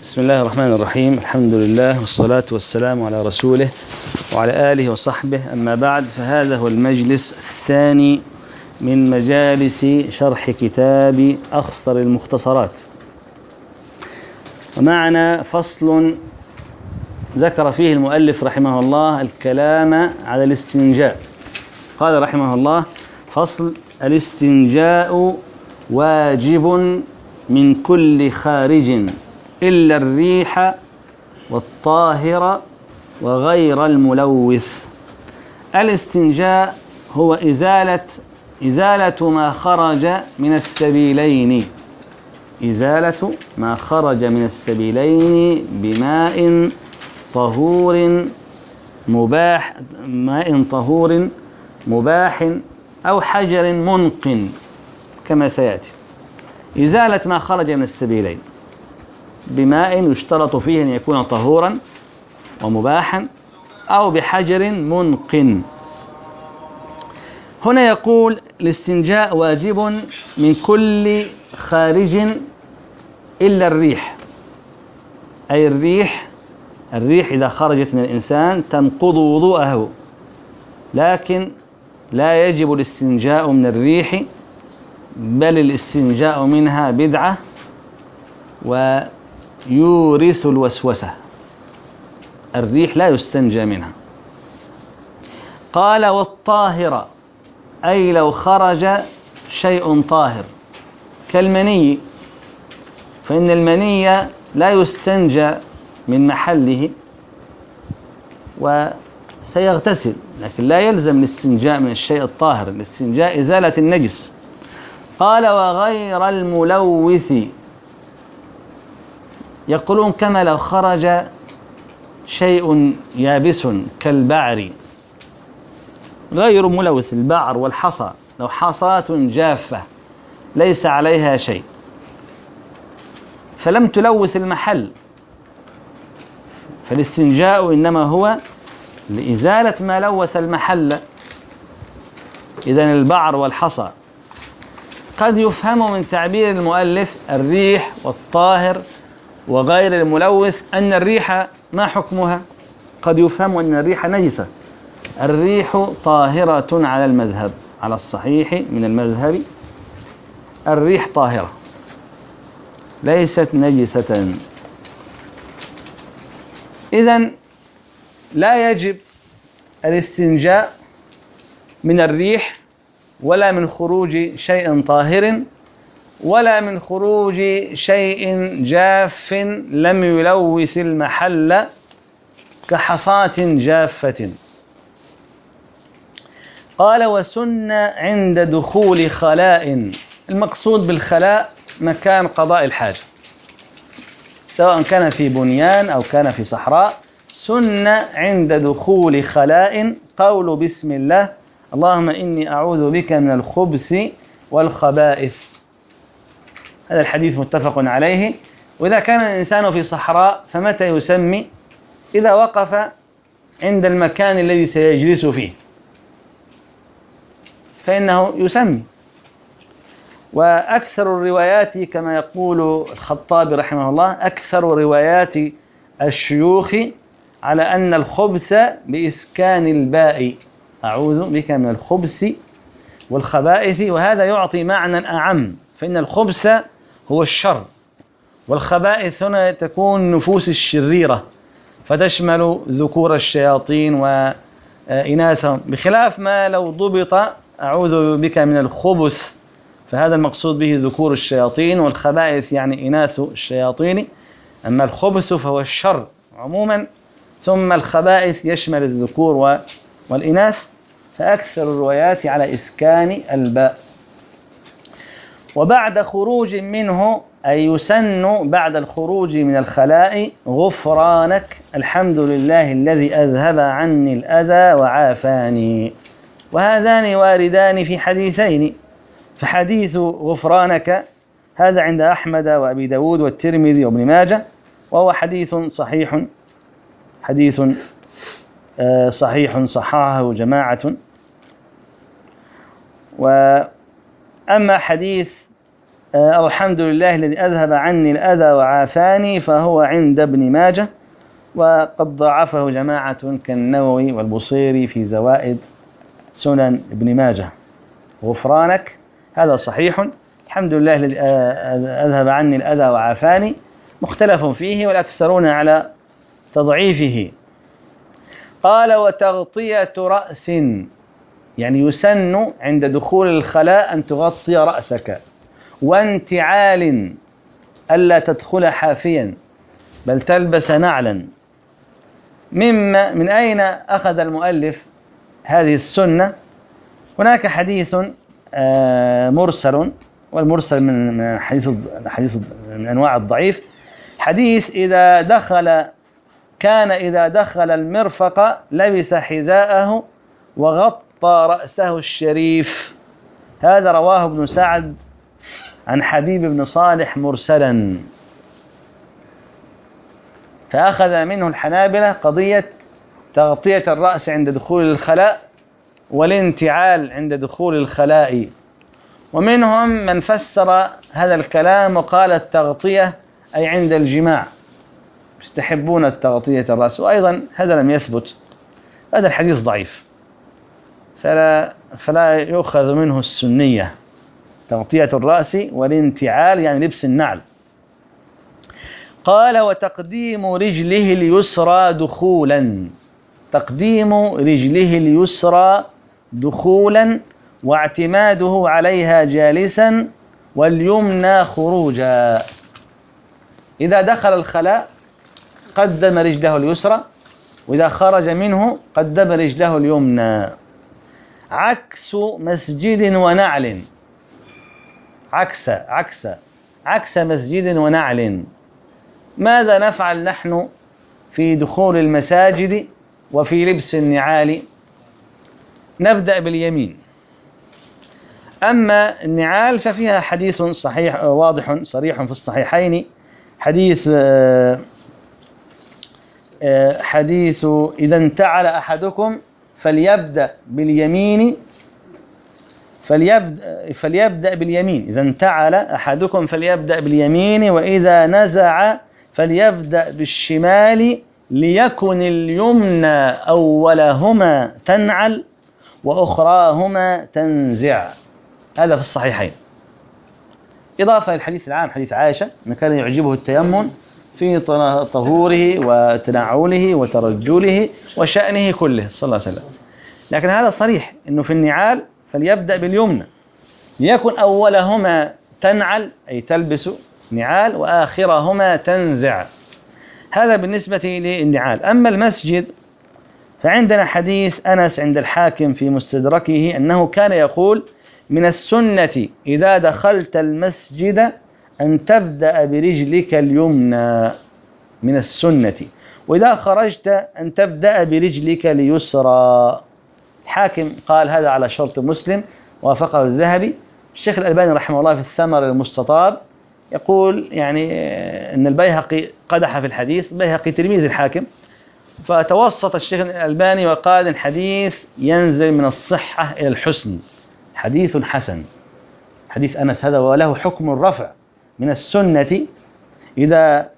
بسم الله الرحمن الرحيم. الحمد لله والصلاة والسلام على رسوله وعلى آله وصحبه، أما بعد، فهذا هو المجلس الثاني من مجالس شرح كتاب أخصر المختصرات، ومعنا فصل ذكر فيه المؤلف رحمه الله الكلام على الاستنجاء. قال رحمه الله: فصل: الاستنجاء واجب من كل خارج إلا الريح والطاهر وغير الملوث. الاستنجاء هو إزالة ما خرج من السبيلين، إزالة ما خرج من السبيلين بماء طهور مباح أو حجر منق، كما سيأتي. إزالة ما خرج من السبيلين بماء يشترط فيه أن يكون طهورا ومباحا أو بحجر منق. هنا يقول: الاستنجاء واجب من كل خارج إلا الريح، أي الريح إذا خرجت من الإنسان تنقض وضوءه، لكن لا يجب الاستنجاء من الريح، بل الاستنجاء منها بدعة ويورث الوسوسة. الريح لا يستنجى منها. قال: والطاهرة، أي لو خرج شيء طاهر كالمني، فإن المني لا يستنجى من محله وسيغتسل، لكن لا يلزم الاستنجاء من الشيء الطاهر، الاستنجاء إزالة النجس. قال: وغير الملوث، يقولون كما لو خرج شيء يابس كالبعر، غير ملوث. البعر والحصى، لو حصاة جافة ليس عليها شيء فلم تلوث المحل، فالاستنجاء إنما هو لإزالة ما لوث المحل. إذن البعر والحصى. قد يفهم من تعبير المؤلف الريح والطاهر وغير الملوث أن الريح ما حكمها؟ قد يفهم أن الريح نجسة. الريح طاهرة على المذهب، على الصحيح من المذهب الريح طاهرة ليست نجسة. إذن لا يجب الاستنجاء من الريح ولا من خروج شيء طاهر ولا من خروج شيء جاف لم يلوث المحل كحصاة جافة. قال: وسن عند دخول خلاء. المقصود بالخلاء مكان قضاء الحاجة، سواء كان في بنيان أو كان في صحراء. سن عند دخول خلاء قول بسم الله: اللهم إني أعوذ بك من الخبث والخبائث. هذا الحديث متفق عليه. وإذا كان الإنسان في صحراء فمتى يسمي؟ إذا وقف عند المكان الذي سيجلس فيه فإنه يسمي. وأكثر الروايات كما يقول الخطابي رحمه الله، أكثر روايات الشيوخ على أن الخبث بإسكان الباء، أعوذ بك من الخبث والخبائث، وهذا يعطي معنى أعم، فإن الخبث هو الشر، والخبائث هنا تكون النفوس الشريرة، فتشمل ذكور الشياطين وإناثهم، بخلاف ما لو ضبط أعوذ بك من الخبث، فهذا المقصود به ذكور الشياطين، والخبائث يعني إناث الشياطين. أما الخبث فهو الشر عموما، ثم الخبائث يشمل الذكور والإناث، فأكثر الروايات على إسكان الباء. وبعد خروج منه، أي يسن بعد الخروج من الخلاء: غفرانك، الحمد لله الذي أذهب عني الأذى وعافاني. وهذان واردان في حديثين. فحديث غفرانك هذا عند أحمد وأبي داود والترمذي وابن ماجه، وهو حديث صحيح، صححه جماعة. وأما حديث الحمد لله الذي أذهب عني الأذى وعافاني فهو عند ابن ماجه، وقد ضاعفه جماعة كالنووي والبصيري في زوائد سنن ابن ماجه. غفرانك هذا صحيح، الحمد لله الذي أذهب عني الأذى وعافاني مختلف فيه والأكثرون على تضعيفه. قال وتغطية رأس، يعني يسن عند دخول الخلاء أن تغطي رأسك، وانتعال ألا تدخل حافيا بل تلبس نعلا. من أين أخذ المؤلف هذه السنة؟ هناك حديث مرسل، والمرسل من حديث من أنواع الضعيف، حديث إذا دخل المرفق لبس حذاءه وغطى رأسه الشريف. هذا رواه ابن سعد عن حبيب بن صالح مرسلا، فأخذ منه الحنابلة قضية تغطية الرأس عند دخول الخلاء والانتعال عند دخول الخلاء. ومنهم من فسر هذا الكلام وقال التغطية أي عند الجماع، يستحبون التغطية الرأس، وأيضا هذا لم يثبت، هذا الحديث ضعيف فلا يؤخذ منه السنية، تغطية الرأس والانتعال يعني لبس النعل. قال وتقديم رجله اليسرى دخولا، تقديم رجله اليسرى دخولا واعتماده عليها جالسا واليمنى خروجا. إذا دخل الخلاء قدم رجله اليسرى، وإذا خرج منه قدم رجله اليمنى، عكس مسجد ونعل، عكس مسجد ونعل. ماذا نفعل نحن في دخول المساجد وفي لبس النعال؟ نبدأ باليمين. أما النعال ففيها حديث صحيح واضح صريح في الصحيحين، حديث إذا انتعل أحدكم فليبدأ باليمين، إذا انتعل أحدكم فليبدأ باليمين، وإذا نزع فليبدأ بالشمال، ليكن اليمنى أولهما تنعل وأخراهما تنزع. هذا في الصحيحين، إضافة للحديث العام حديث عائشة أن كان يعجبه التيمم في طهوره وتنعله وترجله وشأنه كله صلى الله عليه وسلم. لكن هذا صريح أنه في النعال فليبدأ باليمنى، ليكن أولهما تنعل أي تلبس نعال وآخرهما تنزع. هذا بالنسبة للنعال. أما المسجد فعندنا حديث أنس عند الحاكم في مستدركه أنه كان يقول من السنة إذا دخلت المسجد أن تبدأ برجلك اليمنى، من السنة، وإذا خرجت أن تبدأ برجلك اليسرى. الحاكم قال هذا على شرط مسلم، وافقه الذهبي. الشيخ الألباني رحمه الله في الثمر المستطاب يقول يعني أن البيهقي قدح في الحديث، البيهقي تلميذ الحاكم، فتوسط الشيخ الألباني وقال الحديث ينزل من الصحة إلى الحسن، حديث حسن، حديث أنس هذا وله حكم الرفع. من السنة إذا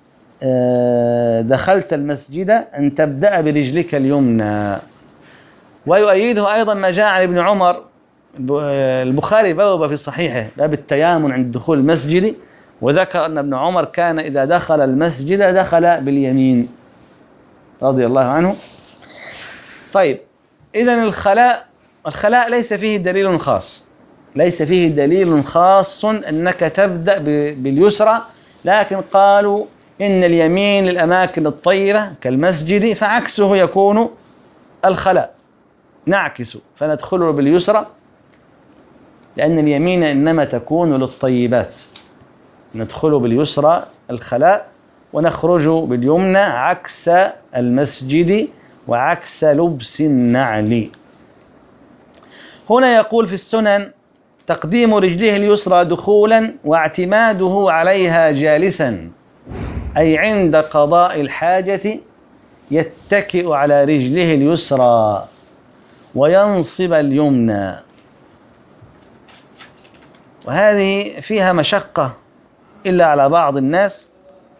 دخلت المسجد أن تبدأ برجلك اليمنى. ويؤيده أيضا ما جاء عن ابن عمر، البخاري بوب في صحيحه باب التيامن عند دخول المسجد، وذكر أن ابن عمر كان إذا دخل المسجد دخل باليمين رضي الله عنه. طيب، إذن الخلاء ليس فيه دليل خاص، ليس فيه دليل خاص أنك تبدأ باليسرى، لكن قالوا إن اليمين للأماكن الطيبة كالمسجد، فعكسه يكون الخلاء، نعكس فندخل باليسرى، لأن اليمين إنما تكون للطيبات، ندخل باليسرى الخلاء ونخرج باليمنى عكس المسجد وعكس لبس النعل. هنا يقول في السنن تقديم رجله اليسرى دخولا واعتماده عليها جالسا، أي عند قضاء الحاجة يتكئ على رجله اليسرى وينصب اليمنى. وهذه فيها مشقة إلا على بعض الناس.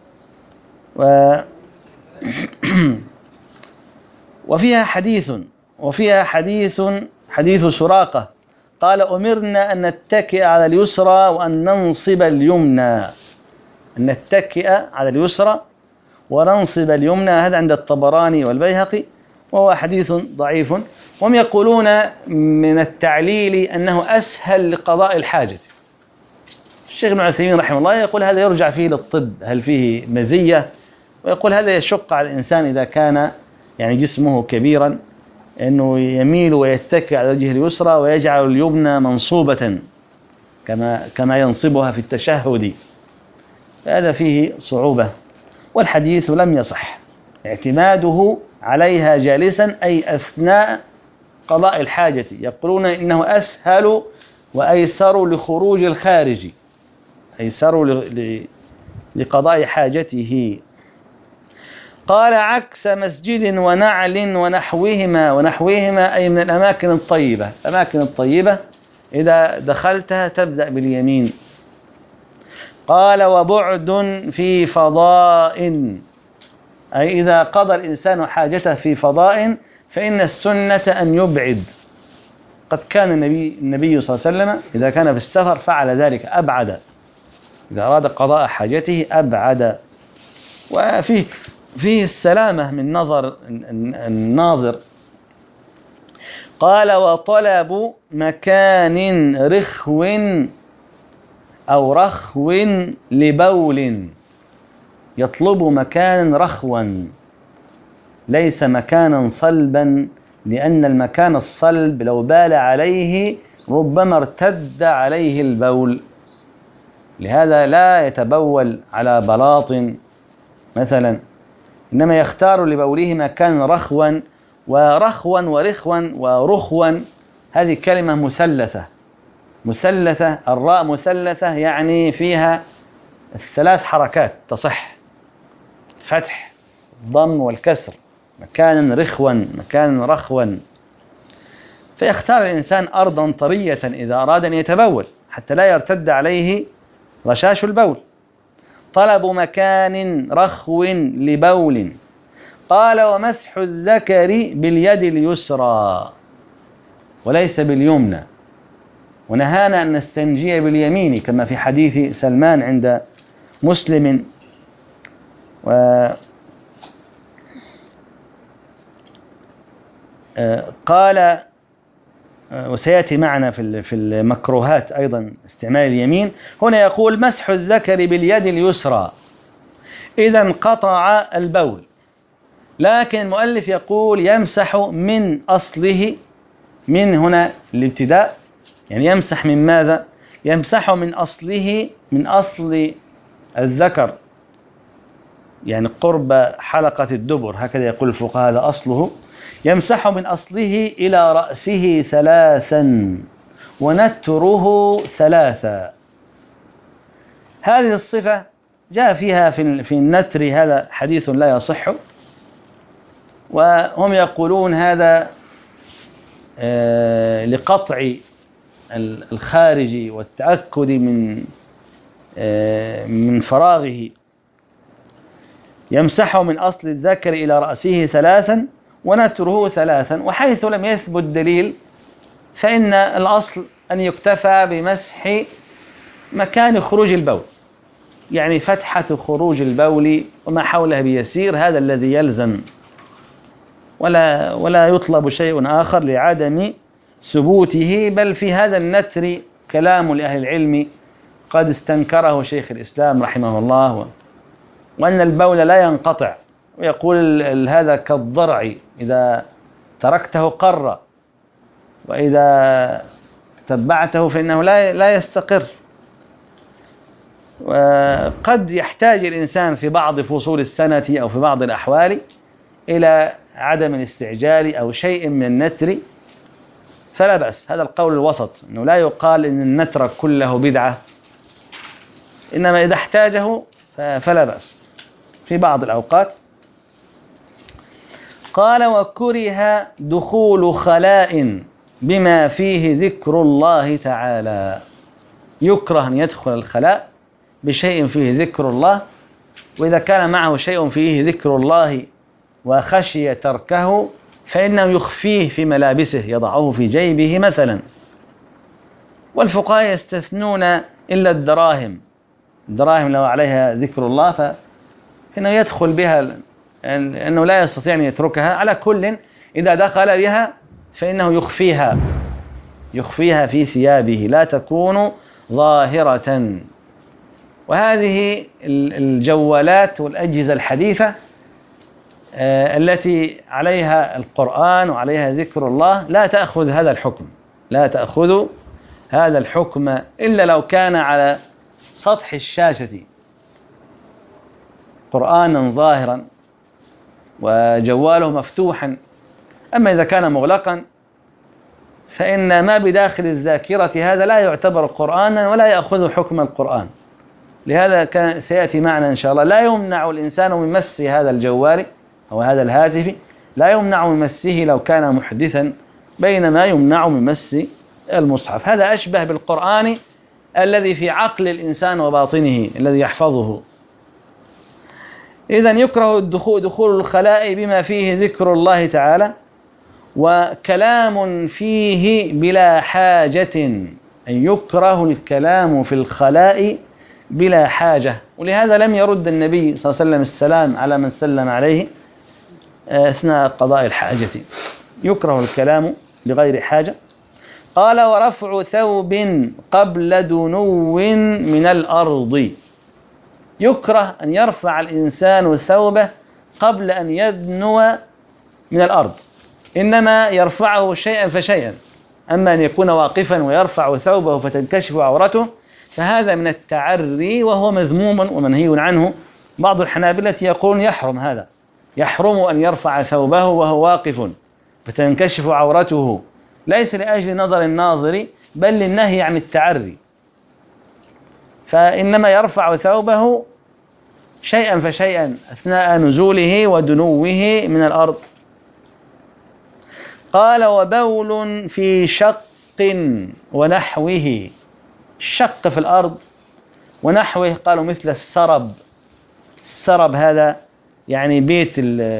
وفيها حديث سراقة قال أمرنا أن نتكئ على اليسرى وأن ننصب اليمنى. أن نتكئ على اليسرى وننصب اليمنى، هذا عند الطبراني والبيهقي، وهو حديث ضعيف. هم يقولون من التعليل أنه أسهل لقضاء الحاجة. الشيخ ابن عثيمين رحمه الله يقول هذا يرجع فيه للطب، هل فيه مزية، ويقول هذا يشق على الإنسان إذا كان يعني جسمه كبيرا أنه يميل ويتكئ على وجهه اليسرى ويجعل اليمنى منصوبة كما ينصبها في التشهد، هذا فيه صعوبة. والحديث لم يصح اعتماده عليها جالسا أي أثناء قضاء الحاجة. يقولون إنه أسهل وأيسر لخروج الخارج، أيسر لقضاء حاجته. قال عكس مسجد ونعل ونحوهما أي من الأماكن الطيبة. الأماكن الطيبة إذا دخلتها تبدأ باليمين. قال وبعد في فضاء، أي إذا قضى الإنسان حاجته في فضاء فإن السنة أن يبعد. قد كان النبي صلى الله عليه وسلم إذا كان في السفر فعل ذلك، أبعد، إذا أراد قضاء حاجته أبعد. وفيه السلامة من نظر الناظر. قال وطلب مكان رخو أو رخو لبول، يطلب مكانا رخوا ليس مكانا صلبا، لأن المكان الصلب لو بال عليه ربما ارتد عليه البول، لهذا لا يتبول على بلاط مثلا، إنما يختار لبوله مكان رخوا. ورخوا ورخوا هذه كلمة مثلثة، الراء مثلثة يعني فيها الثلاث حركات تصح، فتح الضم والكسر، مكانا رخوا. فيختار الإنسان أرضا طرية إذا أراد أن يتبول حتى لا يرتد عليه رشاش البول. طلب مكان رخو لبول. قال ومسح الذكر باليد اليسرى وليس باليمنى، ونهانا أن نستنجي باليمين كما في حديث سلمان عند مسلم. قال وسيأتي معنا في المكروهات أيضا استعمال اليمين. هنا يقول مسح الذكر باليد اليسرى إذا انقطع البول، لكن المؤلف يقول يمسح من أصله، من هنا الابتداء، يعني يمسح من ماذا؟ يمسح من أصله، من أصل الذكر، يعني قرب حلقة الدبر، هكذا يقول الفقهاء هذا أصله. يمسح من أصله إلى رأسه 3 ونتره 3. هذه الصفة جاء فيها في النتر هذا حديث لا يصح، وهم يقولون هذا لقطع الخارج والتأكد من فراغه. يمسح من أصل الذكر إلى رأسه 3 ونتره 3. وحيث لم يثبت دليل فإن الأصل أن يكتفى بمسح مكان خروج البول، يعني فتحة خروج البول وما حوله بيسير، هذا الذي يلزم، ولا يطلب شيء آخر لعدم ثبوته. بل في هذا النتر كلام لأهل العلم قد استنكره شيخ الإسلام رحمه الله، وأن البول لا ينقطع، ويقول هذا كالضرع إذا تركته قر، وإذا تبعته فإنه لا يستقر. وقد يحتاج الإنسان في بعض فصول السنة أو في بعض الأحوال إلى عدم الاستعجال أو شيء من النتر، فلا بأس. هذا القول الوسط، أنه لا يقال إن النتر كله بدعة، إنما إذا احتاجه فلا بأس في بعض الأوقات. قال وكره دخول خلاء بما فيه ذكر الله تعالى. يكره أن يدخل الخلاء بشيء فيه ذكر الله، وإذا كان معه شيء فيه ذكر الله وخشي تركه فإنه يخفيه في ملابسه، يضعه في جيبه مثلا. والفقهاء يستثنون إلا الدراهم، الدراهم لو عليها ذكر الله فإنه يدخل بها، أنه لا يستطيع أن يتركها. على كل إذا دخل بها فإنه يخفيها في ثيابه لا تكون ظاهرة. وهذه الجوالات والأجهزة الحديثة التي عليها القرآن وعليها ذكر الله لا تأخذ هذا الحكم إلا لو كان على سطح الشاشة قرآنا ظاهرا وجواله مفتوحا. أما إذا كان مغلقا فإن ما بداخل الذاكرة هذا لا يعتبر قرآنا ولا يأخذ حكم القرآن. لهذا سيأتي معنا إن شاء الله لا يمنع الإنسان من مس هذا الجوال أو هذا الهاتف، لا يمنع من مسه لو كان محدثا، بينما يمنع من مس المصحف. هذا أشبه بالقرآن الذي في عقل الإنسان وباطنه الذي يحفظه. إذن يكره دخول الخلاء بما فيه ذكر الله تعالى وكلام فيه بلا حاجة، أن يكره الكلام في الخلاء بلا حاجة. ولهذا لم يرد النبي صلى الله عليه وسلم السلام على من سلم عليه أثناء قضاء الحاجة. يكره الكلام بغير حاجة. قال ورفع ثوب قبل دنو من الأرض. يكره أن يرفع الإنسان ثوبه قبل أن يدنو من الأرض، إنما يرفعه شيئا فشيئا. أما أن يكون واقفا ويرفع ثوبه فتنكشف عورته فهذا من التعري وهو مذموم ومنهي عنه. بعض الحنابلة يقولون يحرم هذا، يحرم أن يرفع ثوبه وهو واقف فتنكشف عورته، ليس لأجل نظر الناظر بل للنهي عن التعري، فإنما يرفع ثوبه شيئا فشيئا أثناء نزوله ودنوه من الأرض. قال وبول في شق ونحوه. الشق في الأرض ونحوه قالوا مثل السرب. السرب هذا يعني بيت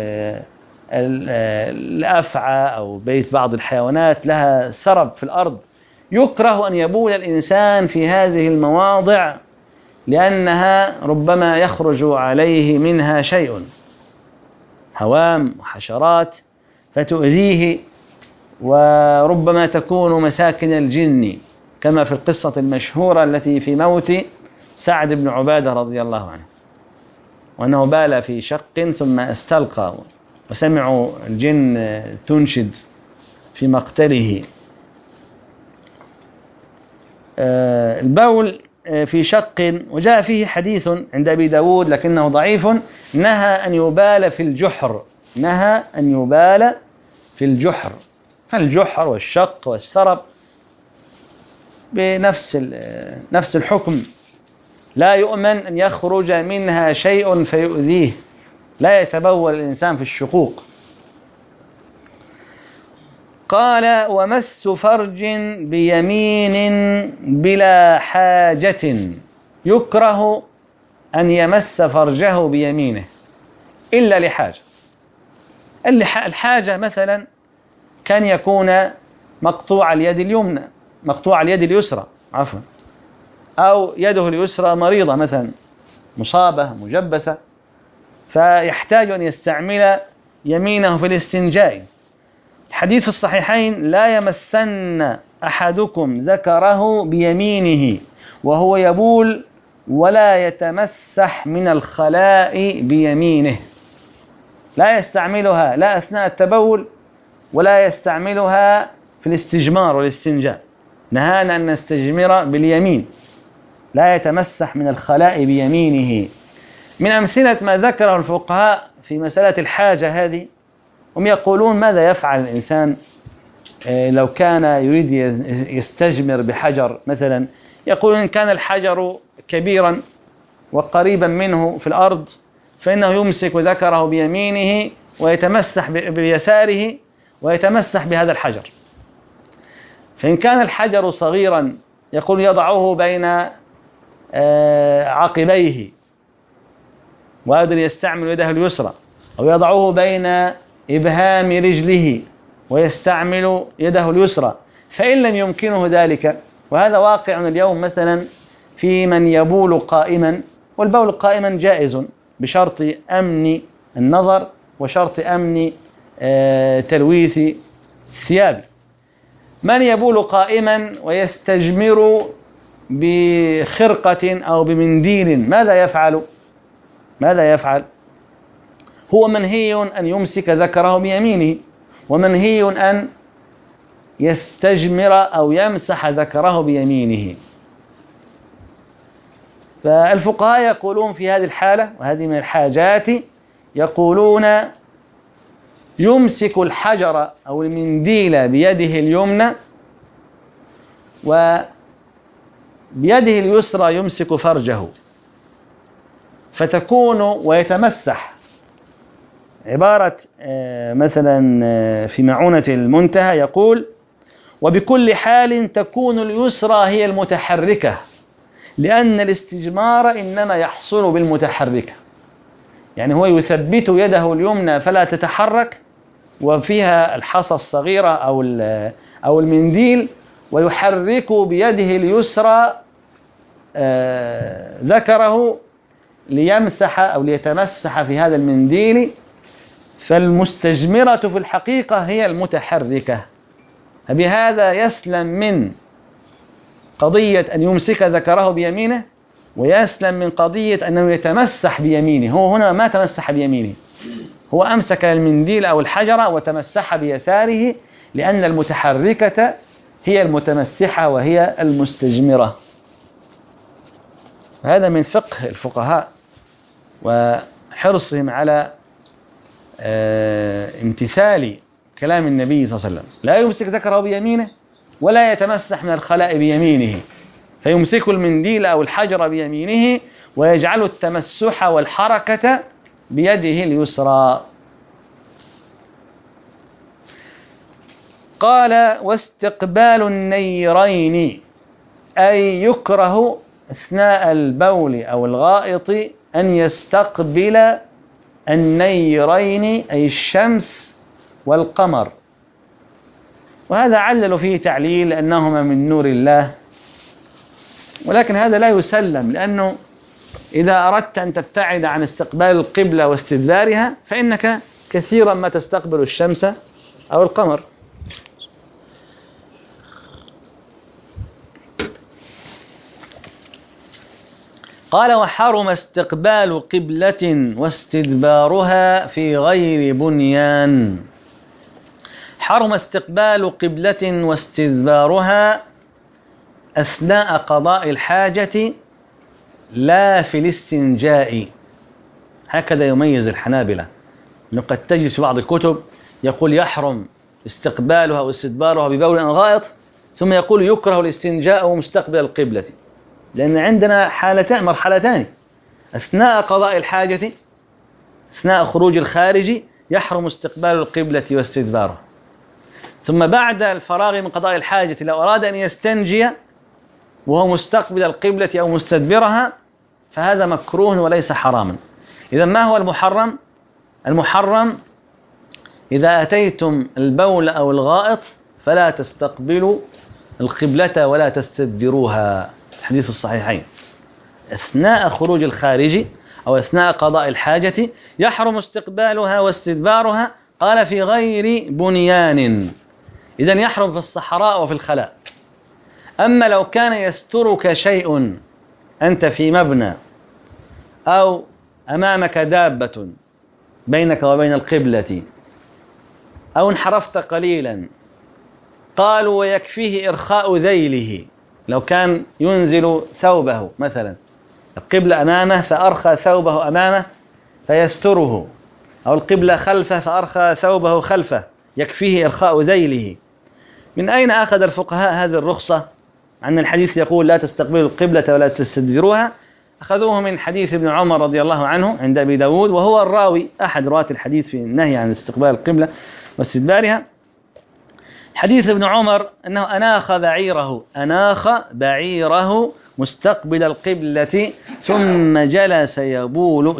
الأفعى أو بيت بعض الحيوانات لها سرب في الأرض. يكره أن يبول الإنسان في هذه المواضع لأنها ربما يخرج عليه منها شيء، هوام وحشرات فتؤذيه، وربما تكون مساكن الجن كما في القصة المشهورة التي في موت سعد بن عبادة رضي الله عنه، وأنه بال في شق ثم استلقى وسمعوا الجن تنشد في مقتله. البول في شق وجاء فيه حديث عند أبي داود لكنه ضعيف، نهى أن يبال في الجحر، نهى أن يبال في الجحر. الجحر والشق والسرب بنفس الحكم، لا يؤمن أن يخرج منها شيء فيؤذيه، لا يتبول الإنسان في الشقوق. قال ومس فرج بيمين بلا حاجة. يكره أن يمس فرجه بيمينه إلا لحاجة. الحاجة مثلا كان يكون مقطوع اليد اليمنى، مقطوع اليد اليسرى عفوا، أو يده اليسرى مريضة مثلا مصابة مجبثة، فيحتاج أن يستعمل يمينه في الاستنجاء. الحديث في الصحيحين لا يمسن أحدكم ذكره بيمينه وهو يبول ولا يتمسح من الخلاء بيمينه، لا يستعملها لا أثناء التبول ولا يستعملها في الاستجمار والاستنجاء. نهانا أن نستجمر باليمين، لا يتمسح من الخلاء بيمينه. من أمثلة ما ذكره الفقهاء في مسألة الحاجة هذه، هم يقولون ماذا يفعل الإنسان لو كان يريد يستجمر بحجر مثلا. يقولون إن كان الحجر كبيرا وقريبا منه في الأرض فإنه يمسك ذكره بيمينه ويتمسح بيساره ويتمسح بهذا الحجر. فإن كان الحجر صغيرا يقول يضعه بين عقبيه وأيضا يستعمل يده اليسرى، أو يضعه بين إبهام رجله ويستعمل يده اليسرى. فإن لم يمكنه ذلك، وهذا واقع اليوم مثلا في من يبول قائما، والبول قائما جائز بشرط أمن النظر وشرط أمن تلويث الثياب. من يبول قائما ويستجمر بخرقة أو بمنديل، ماذا يفعل؟ هو منهي أن يمسك ذكره بيمينه، ومنهي أن يستجمر أو يمسح ذكره بيمينه. فالفقهاء يقولون في هذه الحالة، وهذه من الحاجات، يقولون يمسك الحجر أو المنديل بيده اليمنى، وبيده اليسرى يمسك فرجه، فتكون ويتمسح. عبارة مثلا في معونة المنتهى يقول: وبكل حال تكون اليسرى هي المتحركة، لأن الاستجمار إنما يحصل بالمتحركة. يعني هو يثبت يده اليمنى فلا تتحرك، وفيها الحصى الصغيرة أو المنديل، ويحرك بيده اليسرى ذكره ليمسح أو ليتمسح في هذا المنديل. فالمستجمرة في الحقيقة هي المتحركة. بهذا يسلم من قضية أن يمسك ذكره بيمينه، ويسلم من قضية أنه يتمسح بيمينه. هو هنا ما تمسح بيمينه، هو أمسك المنديل أو الحجر وتمسح بيساره، لأن المتحركة هي المتمسحة وهي المستجمرة. هذا من فقه الفقهاء وحرصهم على امتثال كلام النبي صلى الله عليه وسلم. لا يمسك ذكره بيمينه ولا يتمسح من الخلاء بيمينه، فيمسك المنديل أو الحجر بيمينه ويجعل التمسح والحركة بيده اليسرى. قال: واستقبال النيرين، أي يكره أثناء البول أو الغائط أن يستقبل النيرين، أي الشمس والقمر. وهذا علل فيه تعليل أنهما من نور الله، ولكن هذا لا يسلم، لأنه إذا أردت أن تبتعد عن استقبال القبلة واستدبارها فإنك كثيرا ما تستقبل الشمس أو القمر. قال: وحرم استقبال قبلة واستدبارها في غير بنيان. حرم استقبال قبلة واستدبارها أثناء قضاء الحاجة لا في الاستنجاء. هكذا يميز الحنابلة، أنه قد تجد في بعض الكتب يقول يحرم استقبالها واستدبارها ببول أو غائط، ثم يقول يكره الاستنجاء مستقبل القبلة، لأن عندنا مرحلتان: أثناء قضاء الحاجة، أثناء خروج الخارج يحرم استقبال القبلة واستدبارها، ثم بعد الفراغ من قضاء الحاجة لو أراد أن يستنجي وهو مستقبل القبلة أو مستدبرها فهذا مكروه وليس حراما. إذا ما هو المحرم؟ المحرم إذا أتيتم البول أو الغائط فلا تستقبلوا القبلة ولا تستدبروها، الحديث الصحيحين. أثناء خروج الخارج أو أثناء قضاء الحاجة يحرم استقبالها واستدبارها. قال: في غير بنيان، إذن يحرم في الصحراء وفي الخلاء. أما لو كان يسترك شيء، أنت في مبنى أو أمامك دابة بينك وبين القبلة، أو انحرفت قليلا، قالوا ويكفيه إرخاء ذيله. لو كان ينزل ثوبه مثلا، القبلة أمامه فأرخى ثوبه أمامه فيستره، أو القبلة خلفه فأرخى ثوبه خلفه، يكفيه إرخاء ذيله. من أين أخذ الفقهاء هذه الرخصة؟ عن الحديث يقول لا تستقبلوا القبلة ولا تستدبروها. أخذوه من حديث ابن عمر رضي الله عنه عند أبي داود، وهو الراوي أحد رواة الحديث في النهي عن استقبال القبلة واستدبارها. حديث ابن عمر أنه أناخ بعيره مستقبل القبلة ثم جلس يبول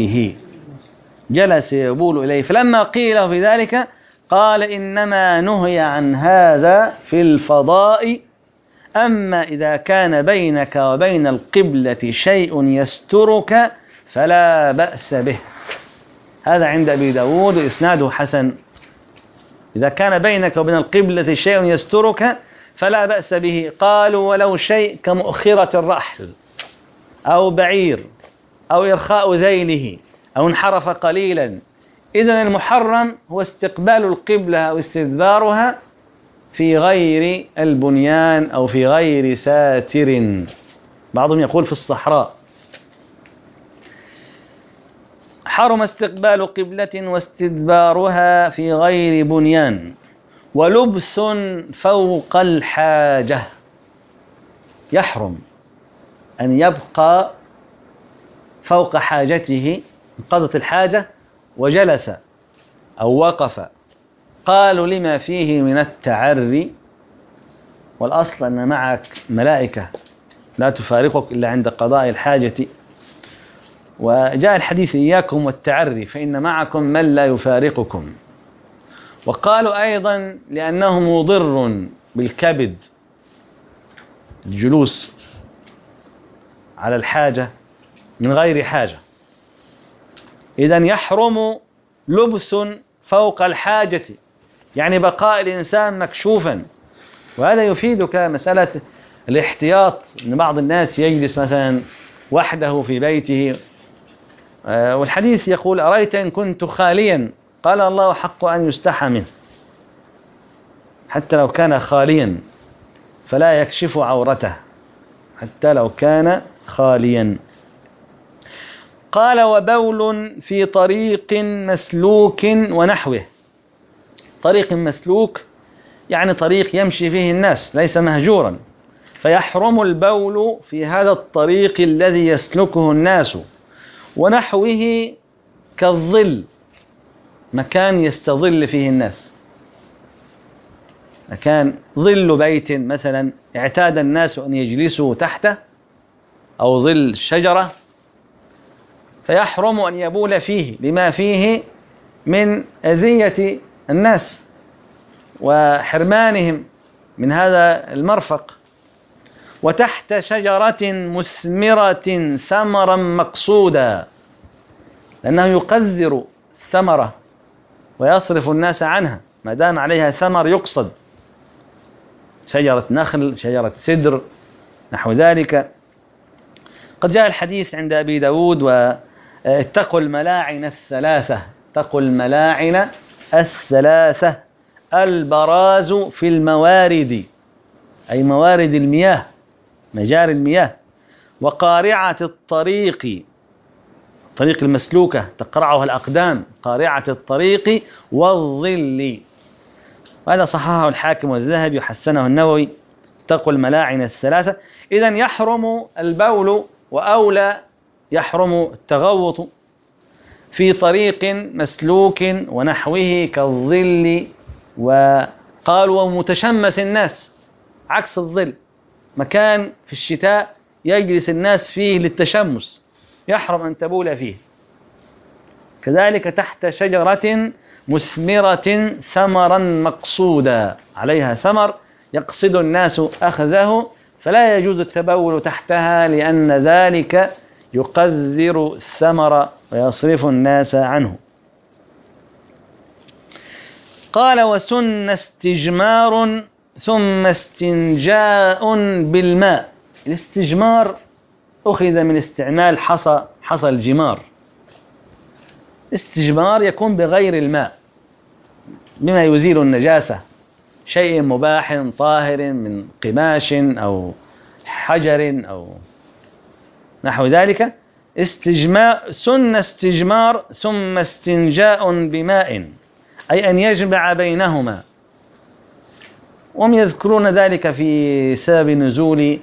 إليه فلما قيل في ذلك قال إنما نهي عن هذا في الفضاء، أما إذا كان بينك وبين القبلة شيء يسترك فلا بأس به. هذا عند أبي داود إسناده حسن. إذا كان بينك وبين القبلة شيء يسترك فلا بأس به. قالوا ولو شيء كمؤخرة الرحل أو بعير أو إرخاء ذيله أو انحرف قليلا. إذن المحرم هو استقبال القبلة أو استدبارها في غير البنيان أو في غير ساتر. بعضهم يقول في الصحراء. حرم استقبال قبلة واستدبارها في غير بنيان. ولبس فوق الحاجة، يحرم أن يبقى فوق حاجته، انقضت الحاجة وجلس أو وقف. قالوا لما فيه من التعري، والأصل أن معك ملائكة لا تفارقك إلا عند قضاء الحاجة. وجاء الحديث إياكم والتعري فإن معكم من لا يفارقكم. وقالوا أيضا لأنه مضر بالكبد، الجلوس على الحاجة من غير حاجة. إذن يحرم لبس فوق الحاجة، يعني بقاء الإنسان مكشوفا. وهذا يفيدك مسألة الاحتياط، أن بعض الناس يجلس مثلا وحده في بيته، والحديث يقول أرأيت إن كنت خاليا، قال الله حق أن يستحى منه، حتى لو كان خاليا فلا يكشف عورته حتى لو كان خاليا. قال وبول في طريق مسلوك ونحوه. طريق مسلوك يعني طريق يمشي فيه الناس ليس مهجورا، فيحرم البول في هذا الطريق الذي يسلكه الناس. ونحوه كالظل، مكان يستظل فيه الناس، مكان ظل بيت مثلا اعتاد الناس أن يجلسوا تحته أو ظل شجرة، فيحرم أن يبول فيه لما فيه من أذية الناس وحرمانهم من هذا المرفق. وتحت شجرة مثمرة ثمرا مقصودا، لأنه يقذر الثمرة ويصرف الناس عنها ما دام عليها ثمر يقصد، شجرة نخل، شجرة سدر، نحو ذلك. قد جاء الحديث عند أبي داود واتقوا الملاعن الثلاثة. اتقوا الملاعن الثلاثة: البراز في الموارد أي موارد المياه، مجاري المياه، وقارعة الطريق، طريق المسلوكة تقرعها الأقدام، قارعة الطريق، والظل. وهذا صححه الحاكم والذهبي وحسنه النووي. اتقوا الملاعن الثلاثة. إذن يحرم البول، وأولى يحرم التغوط في طريق مسلوك ونحوه كالظل. وقالوا ومتشمس الناس، عكس الظل، مكان في الشتاء يجلس الناس فيه للتشمس، يحرم أن تبول فيه. كذلك تحت شجرة مثمرة ثمرا مقصودا، عليها ثمر يقصد الناس أخذه، فلا يجوز التبول تحتها لأن ذلك يقذر الثمر ويصرف الناس عنه. قال وسن استجمار ثم استنجاء بالماء. الاستجمار أخذ من استعمال حصى الجمار. استجمار يكون بغير الماء بما يزيل النجاسة، شيء مباح طاهر من قماش أو حجر أو نحو ذلك. سن استجمار ثم استنجاء بماء، أي أن يجمع بينهما. وهم يذكرون ذلك في سبب نزول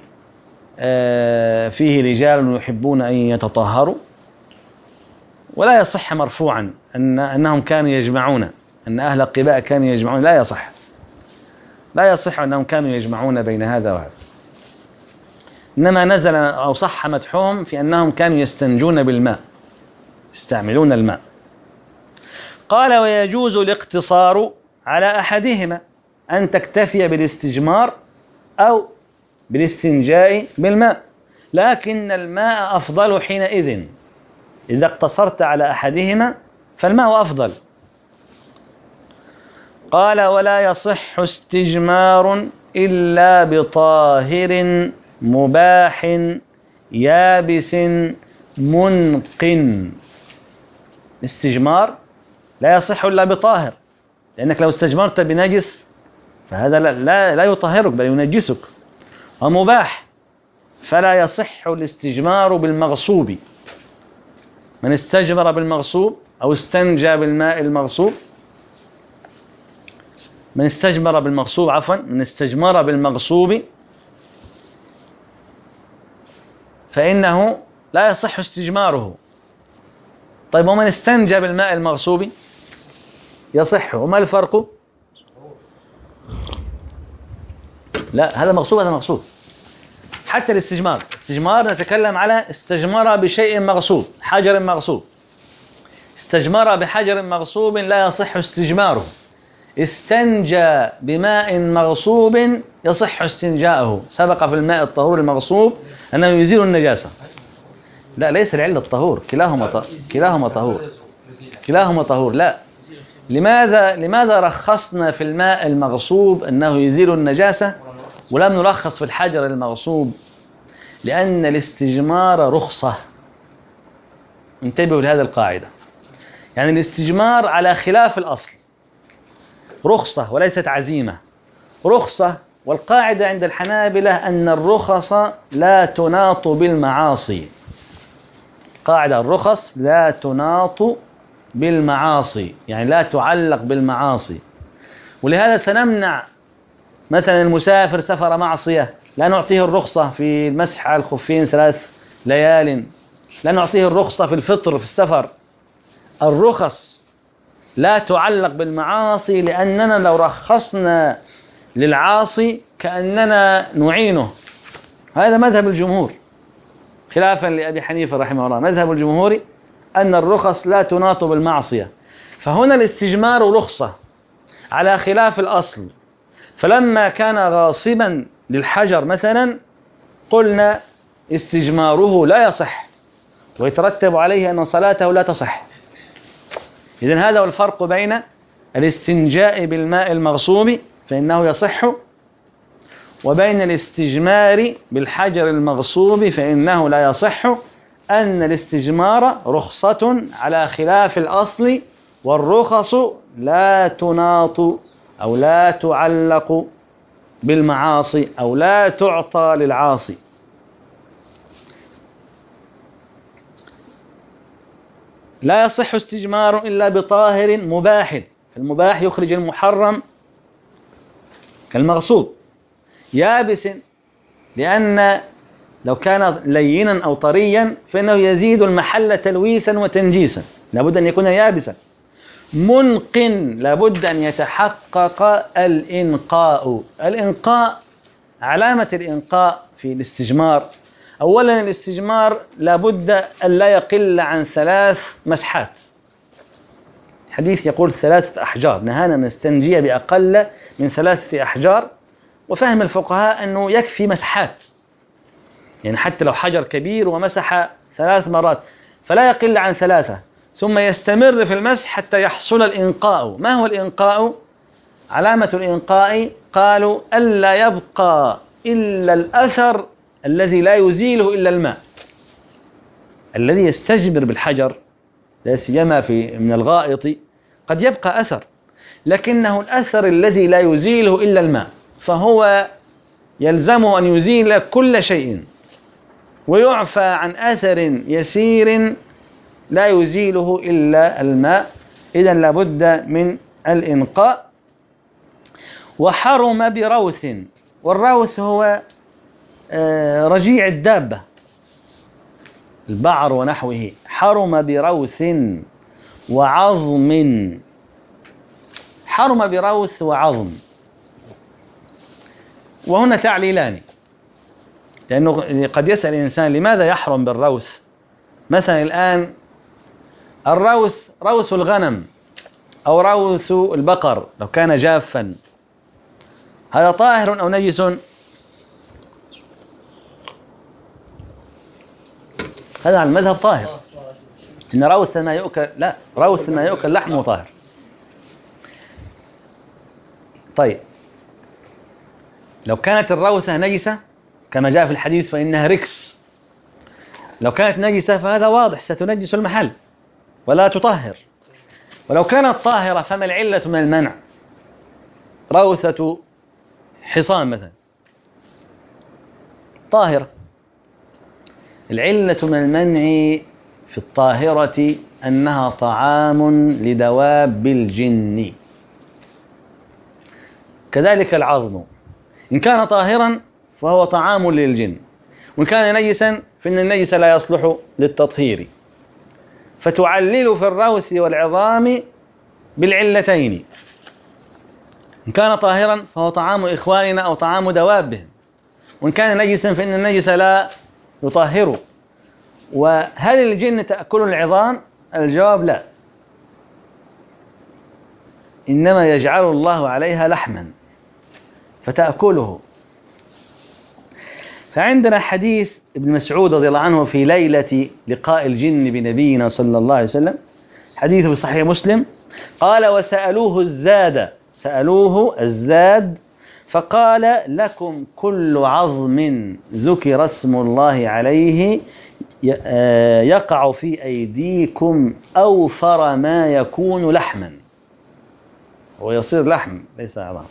فيه رجال يحبون أن يتطهروا، ولا يصح مرفوعا أنهم كانوا يجمعون، أن أهل قباء كانوا يجمعون، لا يصح. لا يصح أنهم كانوا يجمعون بين هذا وهذا، إنما نزل أو صح مدحهم في أنهم كانوا يستنجون بالماء، يستعملون الماء. قال ويجوز الاقتصار على أحدهما، أن تكتفي بالاستجمار أو بالاستنجاء بالماء، لكن الماء أفضل حينئذ. إذا اقتصرت على أحدهما فالماء أفضل. قال ولا يصح استجمار إلا بطاهر مباح يابس منقٍ. الاستجمار لا يصح إلا بطاهر، لأنك لو استجمرت بنجس فهذا لا يطهرك بل ينجسك. ومباح فلا يصح الاستجمار بالمغصوب. من استجمر بالمغصوب أو استنجى بالماء المغصوب، من استجمر بالمغصوب فإنه لا يصح استجماره. طيب ومن استنجى بالماء المغصوب يصح، وما الفرق؟ لا، هذا مغصوب هذا مغصوب. حتى الاستجمار نتكلم على استجمر بشيء مغصوب، حجر مغصوب. استجمر بحجر مغصوب لا يصح استجماره. استنجى بماء مغصوب يصح استنجاءه. سبق في الماء الطهور المغصوب أنه يزيل النجاسة. لا، ليس العلة الطهور، كلاهما طهور. لا، لماذا رخصنا في الماء المغصوب أنه يزيل النجاسة ولم نرخص في الحجر المغصوب؟ لأن الاستجمار رخصة. انتبهوا لهذه القاعدة، يعني الاستجمار على خلاف الأصل رخصة وليست عزيمة. رخصة، والقاعدة عند الحنابلة أن الرخص لا تناط بالمعاصي. قاعدة الرخص لا تناط بالمعاصي، يعني لا تعلق بالمعاصي. ولهذا سنمنع مثلا المسافر سفر معصية، لا نعطيه الرخصة في المسح على الخفين 3 ليال، لا نعطيه الرخصة في الفطر في السفر. الرخص لا تعلق بالمعاصي، لأننا لو رخصنا للعاصي كأننا نعينه. هذا مذهب الجمهور خلافا لأبي حنيفة رحمه الله. مذهب الجمهور أن الرخص لا تناط بالمعصية. فهنا الاستجمار رخصة على خلاف الأصل. فلما كان غاصبا للحجر مثلا قلنا استجماره لا يصح، ويترتب عليه أن صلاته لا تصح. إذن هذا هو الفرق بين الاستنجاء بالماء المغصوب فإنه يصح، وبين الاستجمار بالحجر المغصوب فإنه لا يصح. أن الاستجمار رخصة على خلاف الأصل، والرخص لا تناط أو لا تعلق بالمعاصي أو لا تعطى للعاصي. لا يصح استجمار إلا بطاهر مباح. المباح يخرج المحرم كالمغصوب. يابس، لأن لو كان لينا أو طريا فإنه يزيد المحل تلويثا وتنجيسا، لابد أن يكون يابسا. منق، لابد أن يتحقق الإنقاء. الإنقاء، علامة الإنقاء في الاستجمار: أولا الاستجمار لابد أن لا يقل عن 3 مسحات. الحديث يقول 3 أحجار، نهانا نستنجي بأقل من 3 أحجار. وفهم الفقهاء أنه يكفي مسحات، يعني حتى لو حجر كبير ومسح 3 مرات فلا يقل عن 3، ثم يستمر في المسح حتى يحصل الإنقاء. ما هو الإنقاء؟ علامة الإنقاء قالوا ألا يبقى إلا الأثر الذي لا يزيله إلا الماء. الذي يستجمر بالحجر لا سيما من الغائط قد يبقى أثر، لكنه الأثر الذي لا يزيله إلا الماء، فهو يلزمه أن يزيل كل شيء ويعفى عن أثر يسير لا يزيله إلا الماء. إذن لابد من الإنقاء. وحرم بروث، والروث هو رجيع الدابة، البعر ونحوه. حرم بروث وعظم. حرم بروث وعظم. وهنا تعليلان، لأنه قد يسأل الإنسان لماذا يحرم بالروث؟ مثلا الآن روث الغنم أو روث البقر لو كان جافا، هذا طاهر أو نجس؟ هذا على المذهب طاهر، إن روث ما يؤكل، لا، روث ما يؤكل لحمه طاهر. طيب لو كانت الروثة نجسة كما جاء في الحديث فإنها ركس، لو كانت نجسة فهذا واضح ستنجس المحل ولا تطهر. ولو كانت طاهرة فما العلة من المنع؟ روثة حصان مثلا طاهرة، العلة من المنع في الطاهرة أنها طعام لدواب الجن. كذلك العظم إن كان طاهرا فهو طعام للجن، وإن كان نجسا فإن النجس لا يصلح للتطهير، فتعلل في الروث والعظام بالعلتين. إن كان طاهرا فهو طعام إخواننا أو طعام دوابهم، وإن كان نجسا فإن النجس لا يطهره. وهل الجن تأكل العظام؟ الجواب لا، إنما يجعل الله عليها لحما فتأكله. فعندنا حديث ابن مسعود رضي الله عنه في ليلة لقاء الجن بنبينا صلى الله عليه وسلم، حديث في صحيح مسلم، قال وسألوه الزاد فقال لكم كل عظم ذكر اسم الله عليه يقع في أيديكم أوفر ما يكون لحما، ويصير لحم ليس عظام،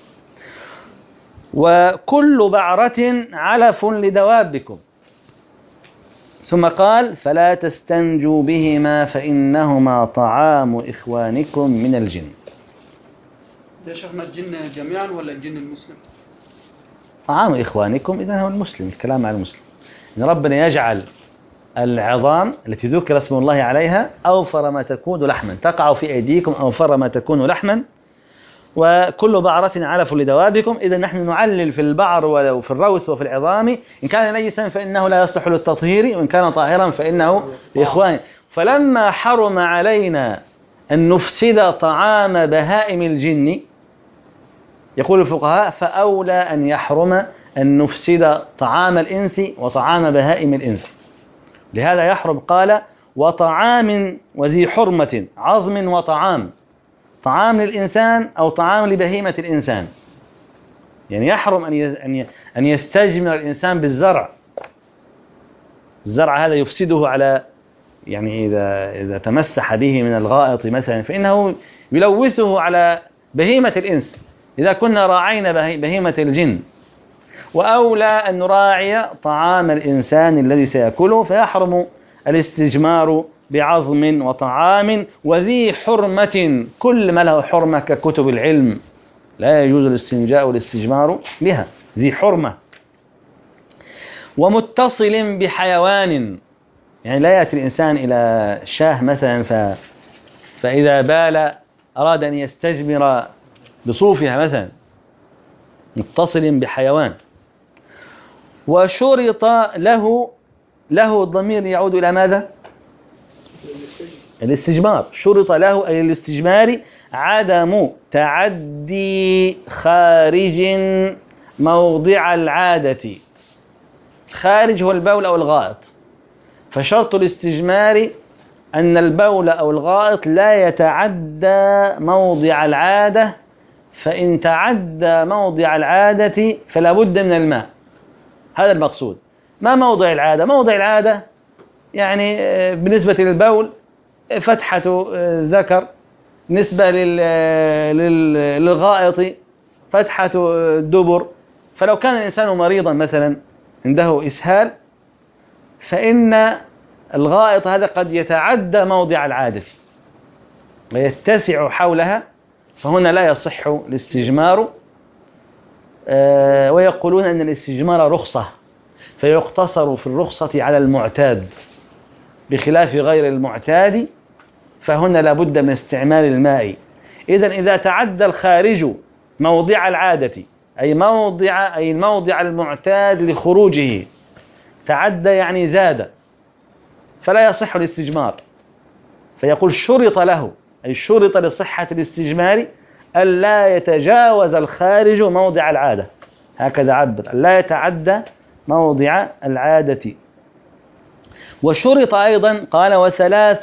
وكل بعرة علف لدوابكم، ثم قال فلا تستنجوا بهما فإنهما طعام إخوانكم من الجن. يا شيخنا الجن جميعا ولا الجن المسلم؟ طعام إخوانكم إذن هو المسلم، الكلام عن المسلم، إن ربنا يجعل العظام التي ذكر اسم الله عليها أوفر ما تكون لحما، تقع في أيديكم أوفر ما تكون لحما، وكل بعرة علف لدوابكم. إذا نحن نعلل في البعر وفي الروث وفي العظام، إن كان نجسا فإنه لا يصلح للتطهير، وإن كان طاهرا فإنه لإخوانه. فلما حرم علينا أن نفسد طعام بهائم الجن، يقول الفقهاء فأولى أن يحرم أن نفسد طعام الإنس وطعام بهائم الإنس. لهذا يحرم، قال وطعام وذي حرمة، عظم وطعام، طعام للإنسان أو طعام لبهيمة الإنسان. يعني يحرم أن يستجمر الإنسان بالزرع، الزرع هذا يفسده على، يعني إذا تمسح به من الغائط مثلا فإنه يلوثه على بهيمة الإنس إذا كنا راعينا بهيمة الجن. وأولى أن نراعي طعام الإنسان الذي سيأكله، فيحرم الاستجمار بعظم وطعام وذي حرمة، كل ما له حرمة ككتب العلم لا يجوز الاستنجاء والاستجمار بها، ذي حرمة. ومتصل بحيوان، يعني لا يأتي الإنسان إلى شاه مثلا فإذا بال أراد أن يستجمر بصوفها مثلا، متصل بحيوان. وشرط له الضمير يعود إلى ماذا؟ الاستجمار. شرط له أي الاستجمار عدم تعدي خارج موضع العادة. خارج هو البول أو الغائط، فشرط الاستجمار أن البول أو الغائط لا يتعدى موضع العادة، فإن تعدى موضع العادة فلا بد من الماء. هذا المقصود. ما موضع العادة؟ موضع العادة يعني بالنسبة للبول فتحة ذكر، نسبة للغائط فتحة الدبر. فلو كان الإنسان مريضا مثلا عنده إسهال فإن الغائط هذا قد يتعدى موضع العادة ويتسع حولها، فهنا لا يصح الاستجمار. ويقولون أن الاستجمار رخصة، فيقتصر في الرخصة على المعتاد، بخلاف غير المعتاد فهنا لا بد من استعمال الماء. إذن إذا تعدى الخارج موضع العادة أي الموضع المعتاد لخروجه. تعدى يعني زاد، فلا يصح الاستجمار، فيقول شرط له، أي شرط لصحة الاستجمار ألا يتجاوز الخارج موضع العادة، هكذا عبر، ألا يتعدى موضع العادة. وشرط أيضا قال وثلاث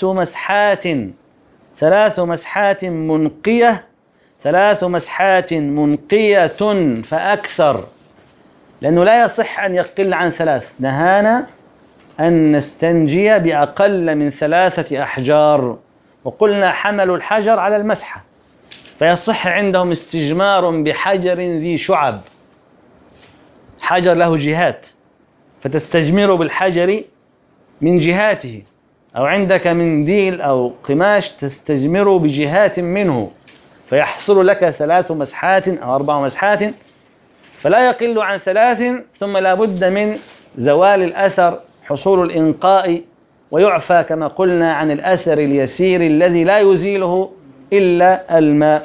مسحات منقية، ثلاث مسحات منقية فأكثر، لأنه لا يصح أن يقل عن ثلاث، نهانا أن نستنجي بأقل من 3 أحجار، وقلنا حملوا الحجر على المسحة، فيصح عندهم استجمار بحجر ذي شعب، حجر له جهات، فتستجمر بالحجر من جهاته، أو عندك منديل أو قماش تستجمر بجهات منه، فيحصل لك 3 مسحات أو 4 مسحات، فلا يقل عن 3، ثم لا بد من زوال الأثر، حصول الإنقاء، ويعفى كما قلنا عن الأثر اليسير الذي لا يزيله إلا الماء.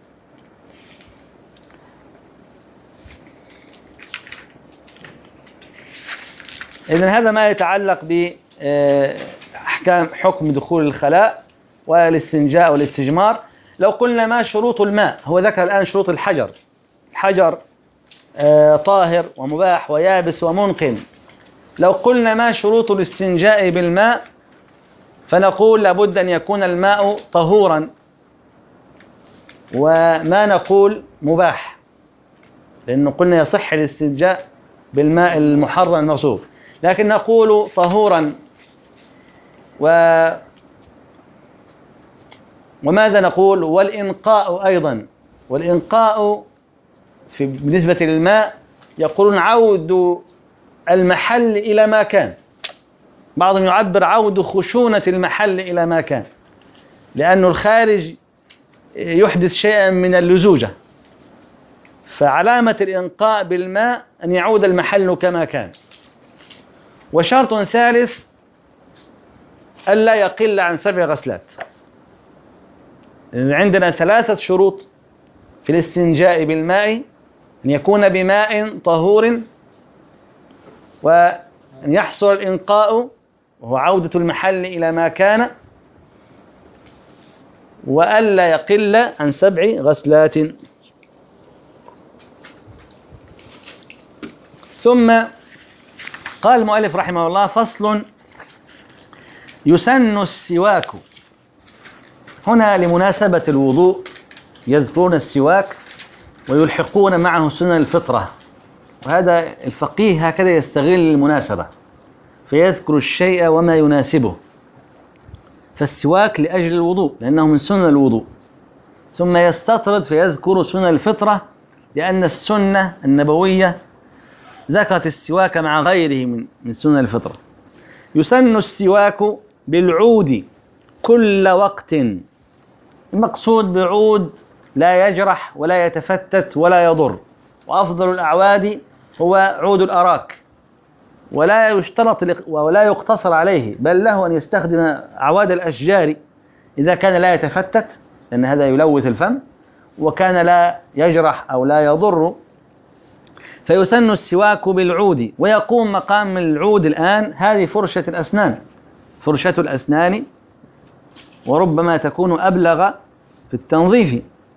إذن هذا ما يتعلق بأحكام حكم دخول الخلاء والاستنجاء والاستجمار. لو قلنا ما شروط الماء، هو ذكر الآن شروط الحجر طاهر ومباح ويابس ومنقن. لو قلنا ما شروط الاستنجاء بالماء، فنقول لابد أن يكون الماء طهورا، وما نقول مباح، لأنه قلنا يصح الاستنجاء بالماء المحرم المغسول، لكن نقول طهورا. وماذا نقول؟ والإنقاء أيضا، والإنقاء بالنسبة للماء يقولون عود المحل إلى ما كان، بعضهم يعبر عود خشونة المحل إلى ما كان، لأن الخارج يحدث شيئا من اللزوجة، فعلامة الإنقاء بالماء أن يعود المحل كما كان. وشرط ثالث ألا يقل عن 7 غسلات. عندنا 3 شروط في الاستنجاء بالماء: أن يكون بماء طهور، وأن يحصل الإنقاء وهو عودة المحل إلى ما كان، وألا يقل عن 7 غسلات. ثم قال المؤلف رحمه الله: فصل: يسن السواك. هنا لمناسبة الوضوء يذكرون السواك ويلحقون معه سنن الفطرة، وهذا الفقيه هكذا يستغل المناسبة فيذكر الشيء وما يناسبه. فالسواك لأجل الوضوء لأنه من سنن الوضوء، ثم يستطرد فيذكر سنن الفطرة لأن السنة النبوية ذكرت السواك مع غيره من سنن الفطرة. يسن السواك بالعود كل وقت. المقصود بعود لا يجرح ولا يتفتت ولا يضر، وأفضل الأعواد هو عود الأراك، ولا يشترط ولا يقتصر عليه، بل له أن يستخدم أعواد الأشجار إذا كان لا يتفتت، لأن هذا يلوث الفم، وكان لا يجرح أو لا يضر. فيسن السواك بالعود، ويقوم مقام العود الآن هذه فرشة الأسنان، وربما تكون أبلغ في التنظيف.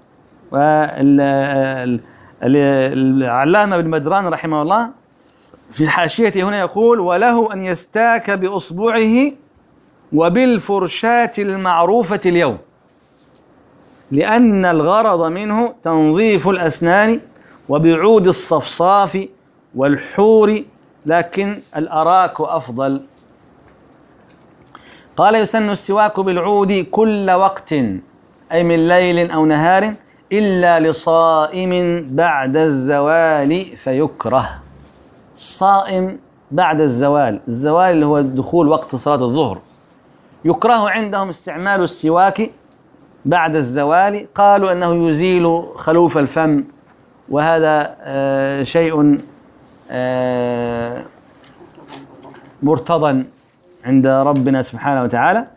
والعلامة بن بدران رحمه الله في حاشيته هنا يقول: وله أن يستاك بأصبعه وبالفرشاة المعروفة اليوم، لأن الغرض منه تنظيف الأسنان، وبعود الصفصاف والحور، لكن الأراك أفضل. قال: يسن السواك بالعود كل وقت، أي من ليل أو نهار، إلا لصائم بعد الزوال فيكره. الصائم بعد الزوال اللي هو دخول وقت صلاة الظهر، يكره عندهم استعمال السواك بعد الزوال. قالوا أنه يزيل خلوف الفم، وهذا شيء مرتضى عند ربنا سبحانه وتعالى.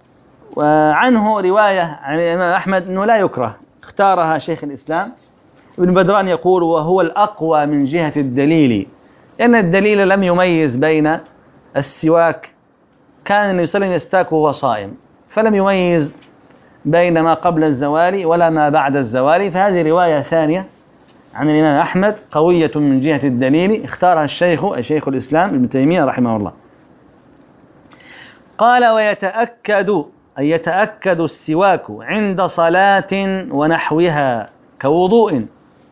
وعنه رواية عن الإمام أحمد أنه لا يكره، اختارها شيخ الإسلام ابن بدران يقول وهو الأقوى من جهة الدليل، لأن الدليل لم يميز بين السواك، كان النبي صلى الله عليه وسلم يستاك وهو صائم، فلم يميز بين ما قبل الزوال ولا ما بعد الزوال، فهذه رواية ثانية عن الإمام أحمد قوية من جهة الدليل، اختارها الشيخ الإسلام ابن تيمية رحمه الله. قال ويتأكد أي يتأكد السواك عند صلاة ونحوها كوضوء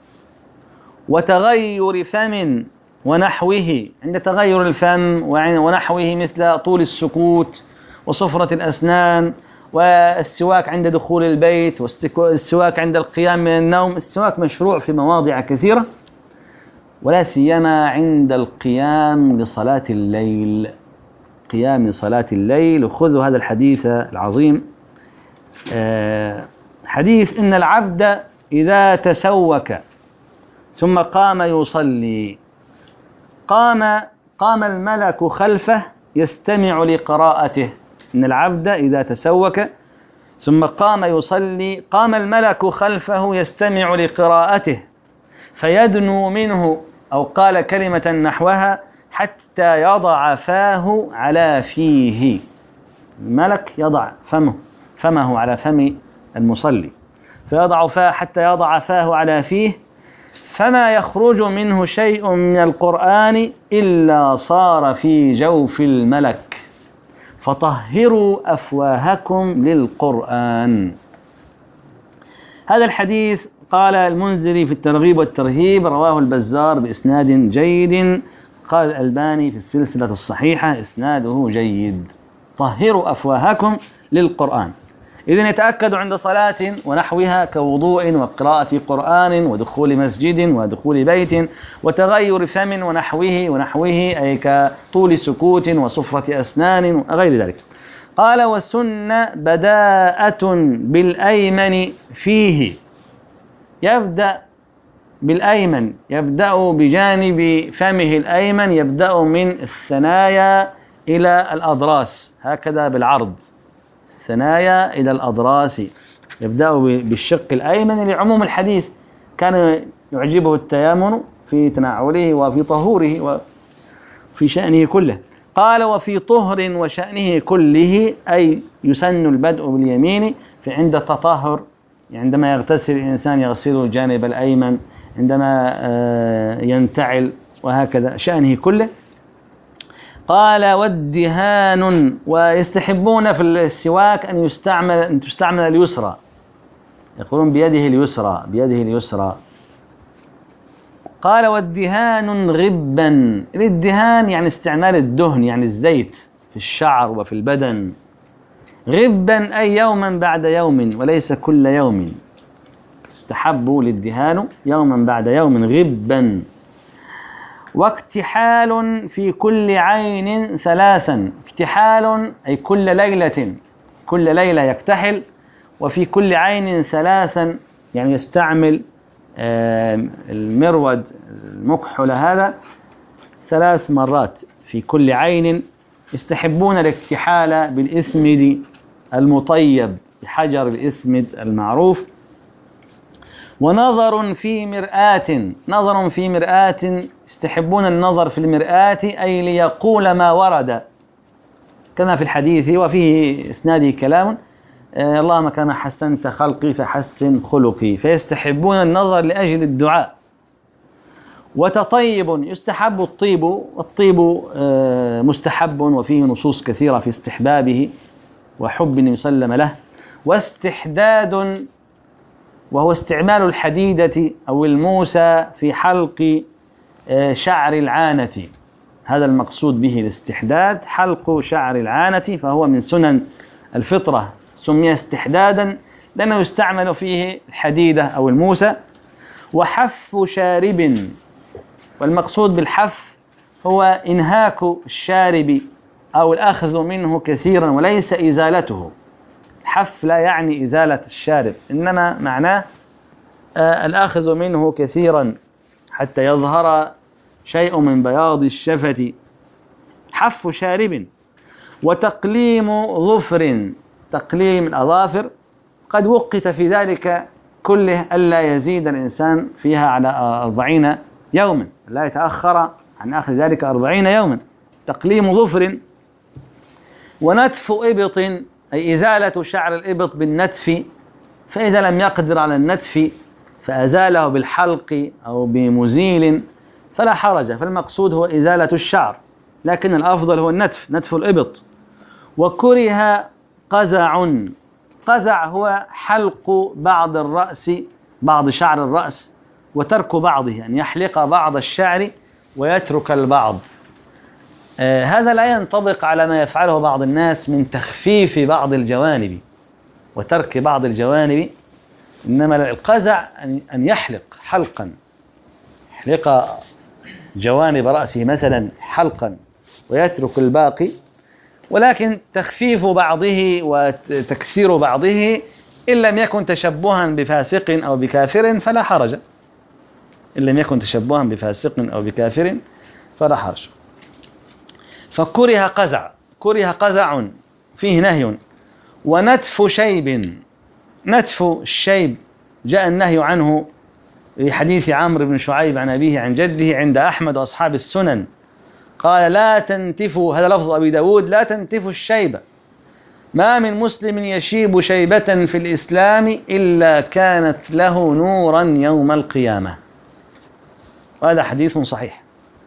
وتغير فم ونحوه، عند تغير الفم ونحوه مثل طول السكوت وصفرة الأسنان، والسواك عند دخول البيت، والسواك عند القيام من النوم. السواك مشروع في مواضع كثيرة، ولا سيما عند القيام لصلاة الليل، قيام لصلاة الليل. وخذوا هذا الحديث العظيم، حديث إن العبد إذا تسوك ثم قام يصلي قام الملك خلفه يستمع لقراءته. إن العبد إذا تسوك ثم قام يصلي قام الملك خلفه يستمع لقراءته فيدنو منه، أو قال كلمة نحوها حتى يضع فاه على فيه. الملك يضع فمه على فم المصلي، فيضع فاه حتى يضع فاه على فيه، فما يخرج منه شيء من القرآن إلا صار في جوف الملك، فطهروا أفواهكم للقرآن. هذا الحديث قال المنذري في الترغيب والترهيب رواه البزار بإسناد جيد، قال الألباني في السلسلة الصحيحة إسناده جيد. طهروا أفواهكم للقرآن. إذن يتأكد عند صلاة ونحوها كوضوء وقراءة قرآن ودخول مسجد ودخول بيت وتغير فم ونحوه أي كطول سكوت وصفرة أسنان وغير ذلك. قال والسنة بداءة بالأيمن فيه، يبدأ بالأيمن، يبدأ بجانب فمه الأيمن، يبدأ من الثنايا إلى الأضراس هكذا بالعرض، الثنايا إلى الأضراس، يبدأ بالشق الأيمن لعموم الحديث، كان يعجبه التيامن في تناوله وفي طهوره وفي شأنه كله. قال وفي طهر وشأنه كله أي يسن البدء باليمين عند التطهر، عندما يغتسل الإنسان يغسل الجانب الأيمن، عندما ينتعل، وهكذا شأنه كله. قال والدهان، ويستحبون في السواك أن تستعمل اليسرى، يقولون بيده اليسرى. قال والدهان غبا، الدهان يعني استعمال الدهن، يعني الزيت في الشعر وفي البدن. غبا أي يوما بعد يوم وليس كل يوم، استحبوا للدهان يوما بعد يوم غبا. واكتحال في كل عين ثلاثا، اكتحال أي كل ليلة يكتحل، وفي كل عين ثلاثا يعني يستعمل المرود المكحل هذا 3 مرات في كل عين. يستحبون الاكتحال بالإسمد المطيب بحجر الإسمد المعروف. ونظر في مرآة، يستحبون النظر في المرآة أي ليقول ما ورد كما في الحديث وفيه إسناده كلام، اللهم كما حسنت خلقي فحسن خلقي، فيستحبون النظر لأجل الدعاء. وتطيب، يستحب الطيب، والطيب مستحب وفيه نصوص كثيرة في استحبابه وحب النبي صلى الله عليه وسلم له. واستحداد، وهو استعمال الحديدة أو الموسى في حلق شعر العانة، هذا المقصود به الاستحداد، حلق شعر العانة، فهو من سنن الفطرة، سمي استحدادا لأنه يستعمل فيه الحديدة أو الموسى. وحف شارب، والمقصود بالحف هو إنهاك الشارب أو الأخذ منه كثيرا وليس إزالته. حف لا يعني إزالة الشارب، إنما معناه الأخذ منه كثيرا حتى يظهر شيء من بياض الشفة. حف شارب. وتقليم ظفر، تقليم الأظافر، قد وقت في ذلك كله ألا يزيد الإنسان فيها على 40 يوما، لا يتأخر عن آخر ذلك 40 يوما. تقليم ظفر، ونتف إبط أي إزالة شعر الإبط بالنتف، فإذا لم يقدر على النتف فأزاله بالحلق أو بمزيل فلا حرج، فالمقصود هو إزالة الشعر، لكن الأفضل هو النتف، نتف الإبط. وكره قزع، قزع هو حلق بعض الرأس، بعض شعر الرأس، وترك بعضه، يعني يحلق بعض الشعر ويترك البعض. هذا لا ينطبق على ما يفعله بعض الناس من تخفيف بعض الجوانب وترك بعض الجوانب، إنما القزع أن يحلق حلقا، يحلق جوانب رأسه مثلا حلقا ويترك الباقي. ولكن تخفيف بعضه وتكثير بعضه إن لم يكن تشبها بفاسق أو بكافر فلا حرج، إن لم يكن تشبها بفاسق أو بكافر فلا حرج. فكره قزع، كره قزع فيه نهي. ونتف شيب، نتف الشيب جاء النهي عنه في حديث عمرو بن شعيب عن أبيه عن جده عند أحمد وأصحاب السنن، قال لا تنتفوا، هذا لفظ أبي داود، لا تنتفوا الشيب، ما من مسلم يشيب شيبة في الإسلام إلا كانت له نورا يوم القيامة. وهذا حديث صحيح.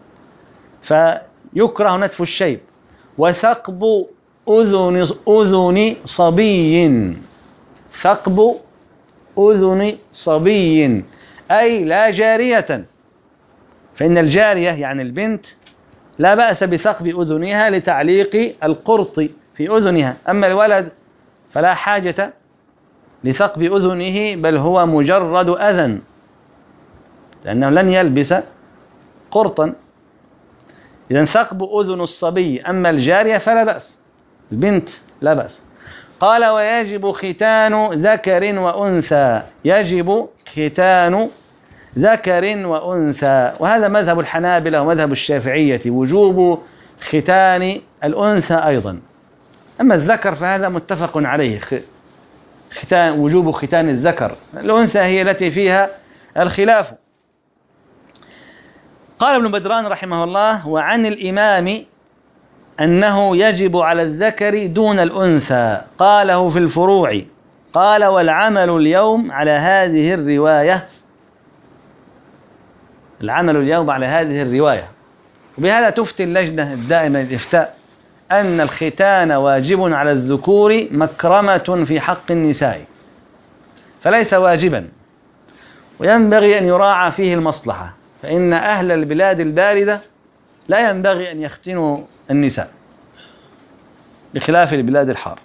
فيكره نتف الشيب. وثقب أذن صبي، ثقب أذن صبي أي لا جارية، فإن الجارية يعني البنت لا بأس بثقب أذنها لتعليق القرط في أذنها، أما الولد فلا حاجة لثقب أذنه، بل هو مجرد أذن لأنه لن يلبس قرطا. إذن ثقب أذن الصبي، أما الجارية فلا بأس، البنت لا بأس. قال ويجب ختان ذكر وأنثى، يجب ختان ذكر وأنثى، وهذا مذهب الحنابلة ومذهب الشافعية، وجوب ختان الأنثى أيضا. أما الذكر فهذا متفق عليه، وجوب ختان الذكر، الأنثى هي التي فيها الخلاف. قال ابن بدران رحمه الله وعن الإمام أنه يجب على الذكر دون الأنثى، قاله في الفروع. قال والعمل اليوم على هذه الرواية، العمل اليوم على هذه الرواية. وبهذا تفتي اللجنة الدائمة للإفتاء أن الختان واجب على الذكور مكرمة في حق النساء، فليس واجبا، وينبغي أن يراعى فيه المصلحة، فإن أهل البلاد الباردة لا ينبغي أن يختنوا النساء بخلاف البلاد الحار.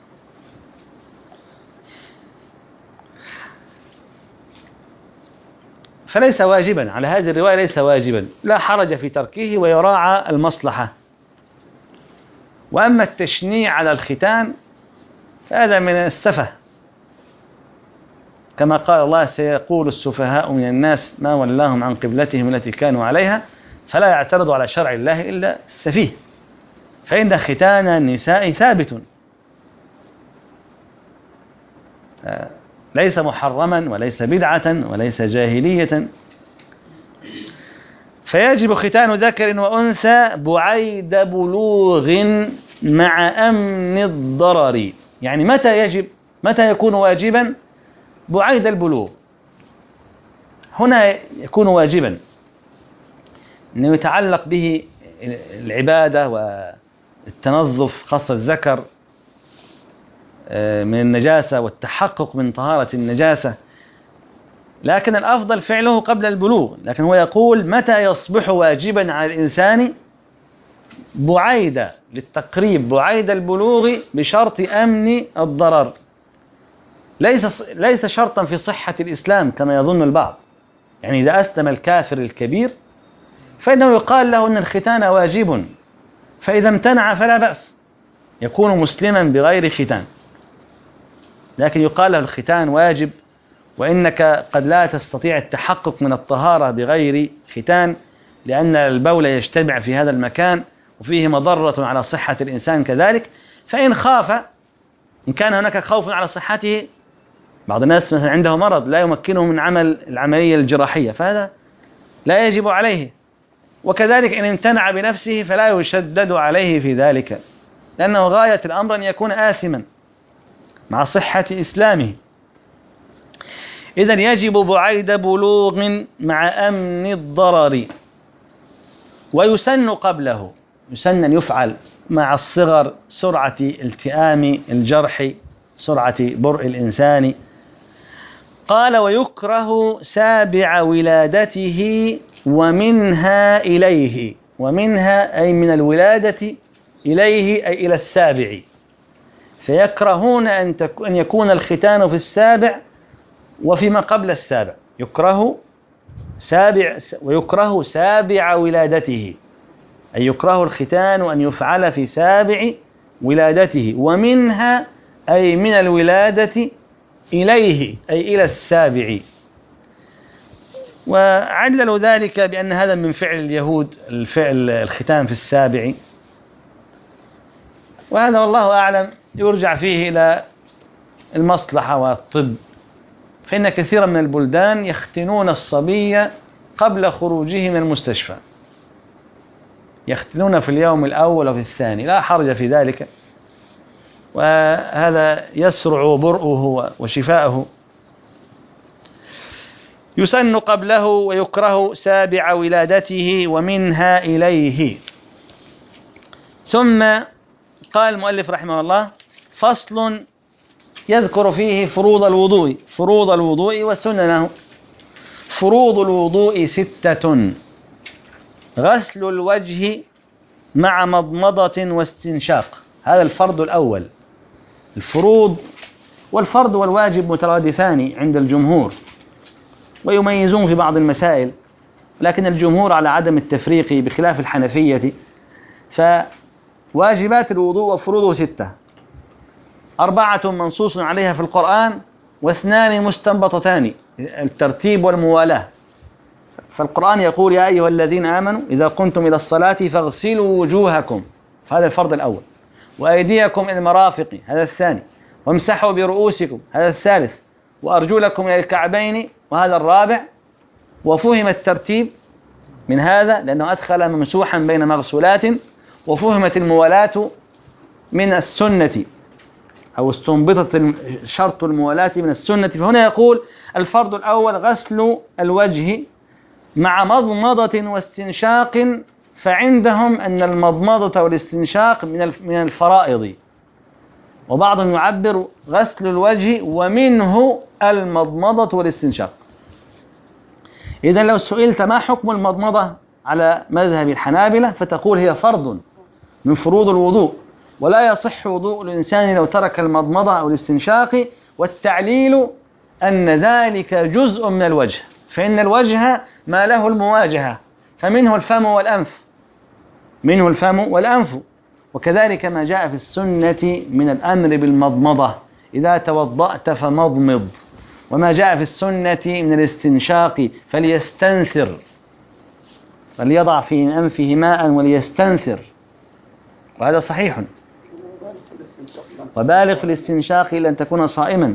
فليس واجبا على هذه الرواية، ليس واجبا، لا حرج في تركه ويراعى المصلحة. وأما التشنيع على الختان فهذا من السفه، كما قال الله سيقول السفهاء من الناس ما ولاهم عن قبلتهم التي كانوا عليها، فلا يعترض على شرع الله إلا السفيه، فإن ختان النساء ثابت، ليس محرما وليس بدعة وليس جاهلية. فيجب ختان ذكر وأنثى بعيد بلوغ مع أمن الضرر. يعني متى يكون واجبا؟ بعيد البلوغ. هنا يكون واجبا أنه يتعلق به العبادة والتنظف، خاصة الذكر، من النجاسة والتحقق من طهارة النجاسة، لكن الأفضل فعله قبل البلوغ. لكن هو يقول متى يصبح واجبا على الإنسان؟ بعيد للتقريب، بعيد البلوغ بشرط أمن الضرر، ليس شرطا في صحة الإسلام كما يظن البعض. يعني إذا أسلم الكافر الكبير فإنه يقال له أن الختان واجب، فإذا امتنع فلا بأس، يكون مسلما بغير ختان. لكن يقال له الختان واجب، وإنك قد لا تستطيع التحقق من الطهارة بغير ختان، لأن البول يجتمع في هذا المكان وفيه مضرة على صحة الإنسان كذلك. فإن خاف، إن كان هناك خوف على صحته بعض الناس مثلا عنده مرض لا يمكنه من عمل العملية الجراحية، فهذا لا يجب عليه. وكذلك إن امتنع بنفسه فلا يشدد عليه في ذلك، لأنه غاية الأمر أن يكون آثما مع صحة إسلامه. إذن يجب بعيد بلوغ مع أمن الضرر. ويسن قبله، يسن أن يفعل مع الصغر، سرعة التئام الجرح، سرعة برء الإنسان. قال: ويكره سابع ولادته ومنها إليه. ومنها أي من الولادة، إليه أي إلى السابع. فيكرهون أن يكون الختان في السابع وفيما قبل السابع. يكره سابع، ويكره سابع ولادته، أي يكره الختان أن يفعل في سابع ولادته. ومنها أي من الولادة، إليه أي إلى السابع. وعللوا ذلك بأن هذا من فعل اليهود، الفعل الختان في السابع. وهذا والله أعلم يرجع فيه إلى المصلحة والطب، فإن كثيرا من البلدان يختنون الصبي قبل خروجه من المستشفى، يختنون في اليوم الأول أو في الثاني، لا حرج في ذلك، وهذا يسرع برؤه وشفاءه. يسن قبله ويكره سابع ولادته ومنها إليه. ثم قال المؤلف رحمه الله: فصل يذكر فيه فروض الوضوء. فروض الوضوء وسننه. فروض الوضوء 6: غسل الوجه مع مضمضة واستنشاق. هذا الفرض الأول. الفروض والفرض والواجب مترادفان عند الجمهور، ويميزون في بعض المسائل، لكن الجمهور على عدم التفريق بخلاف الحنفية. فواجبات الوضوء وفروضه 6: 4 منصوص عليها في القرآن، و2 مستنبطتان، الترتيب والموالاة. فالقرآن يقول: يا أيها الذين آمنوا إذا قمتم إلى الصلاة فاغسلوا وجوهكم، فهذا الفرض الأول، وأيديكم إلى المرافق، هذا الثاني، وامسحوا برؤوسكم، هذا الثالث، وأرجلكم إلى الكعبين، وهذا الرابع. وفهم الترتيب من هذا لأنه أدخل ممسوحا بين مغسولات، وفهمت الموالاة من السنة، أو استنبطت شرط الموالاة من السنة. فهنا يقول: الفرض الأول غسل الوجه مع مضمضة واستنشاق، فعندهم أن المضمضة والاستنشاق من الفرائض، وبعضهم يعبر غسل الوجه ومنه المضمضة والاستنشاق. إذن لو سئلت ما حكم المضمضة على مذهب الحنابلة، فتقول: هي فرض من فروض الوضوء، ولا يصح وضوء الإنسان لو ترك المضمضة أو الاستنشاق. والتعليل أن ذلك جزء من الوجه، فإن الوجه ما له المواجهة، فمنه الفم والأنف، منه الفم والأنف. وكذلك ما جاء في السنة من الأمر بالمضمضة: إذا توضأت فمضمض. وما جاء في السنة من الاستنشاق: فليستنثر، فليضع في أنفه ماء وليستنثر، وهذا صحيح. وبالغ في الاستنشاق إلا أن تكون صائما.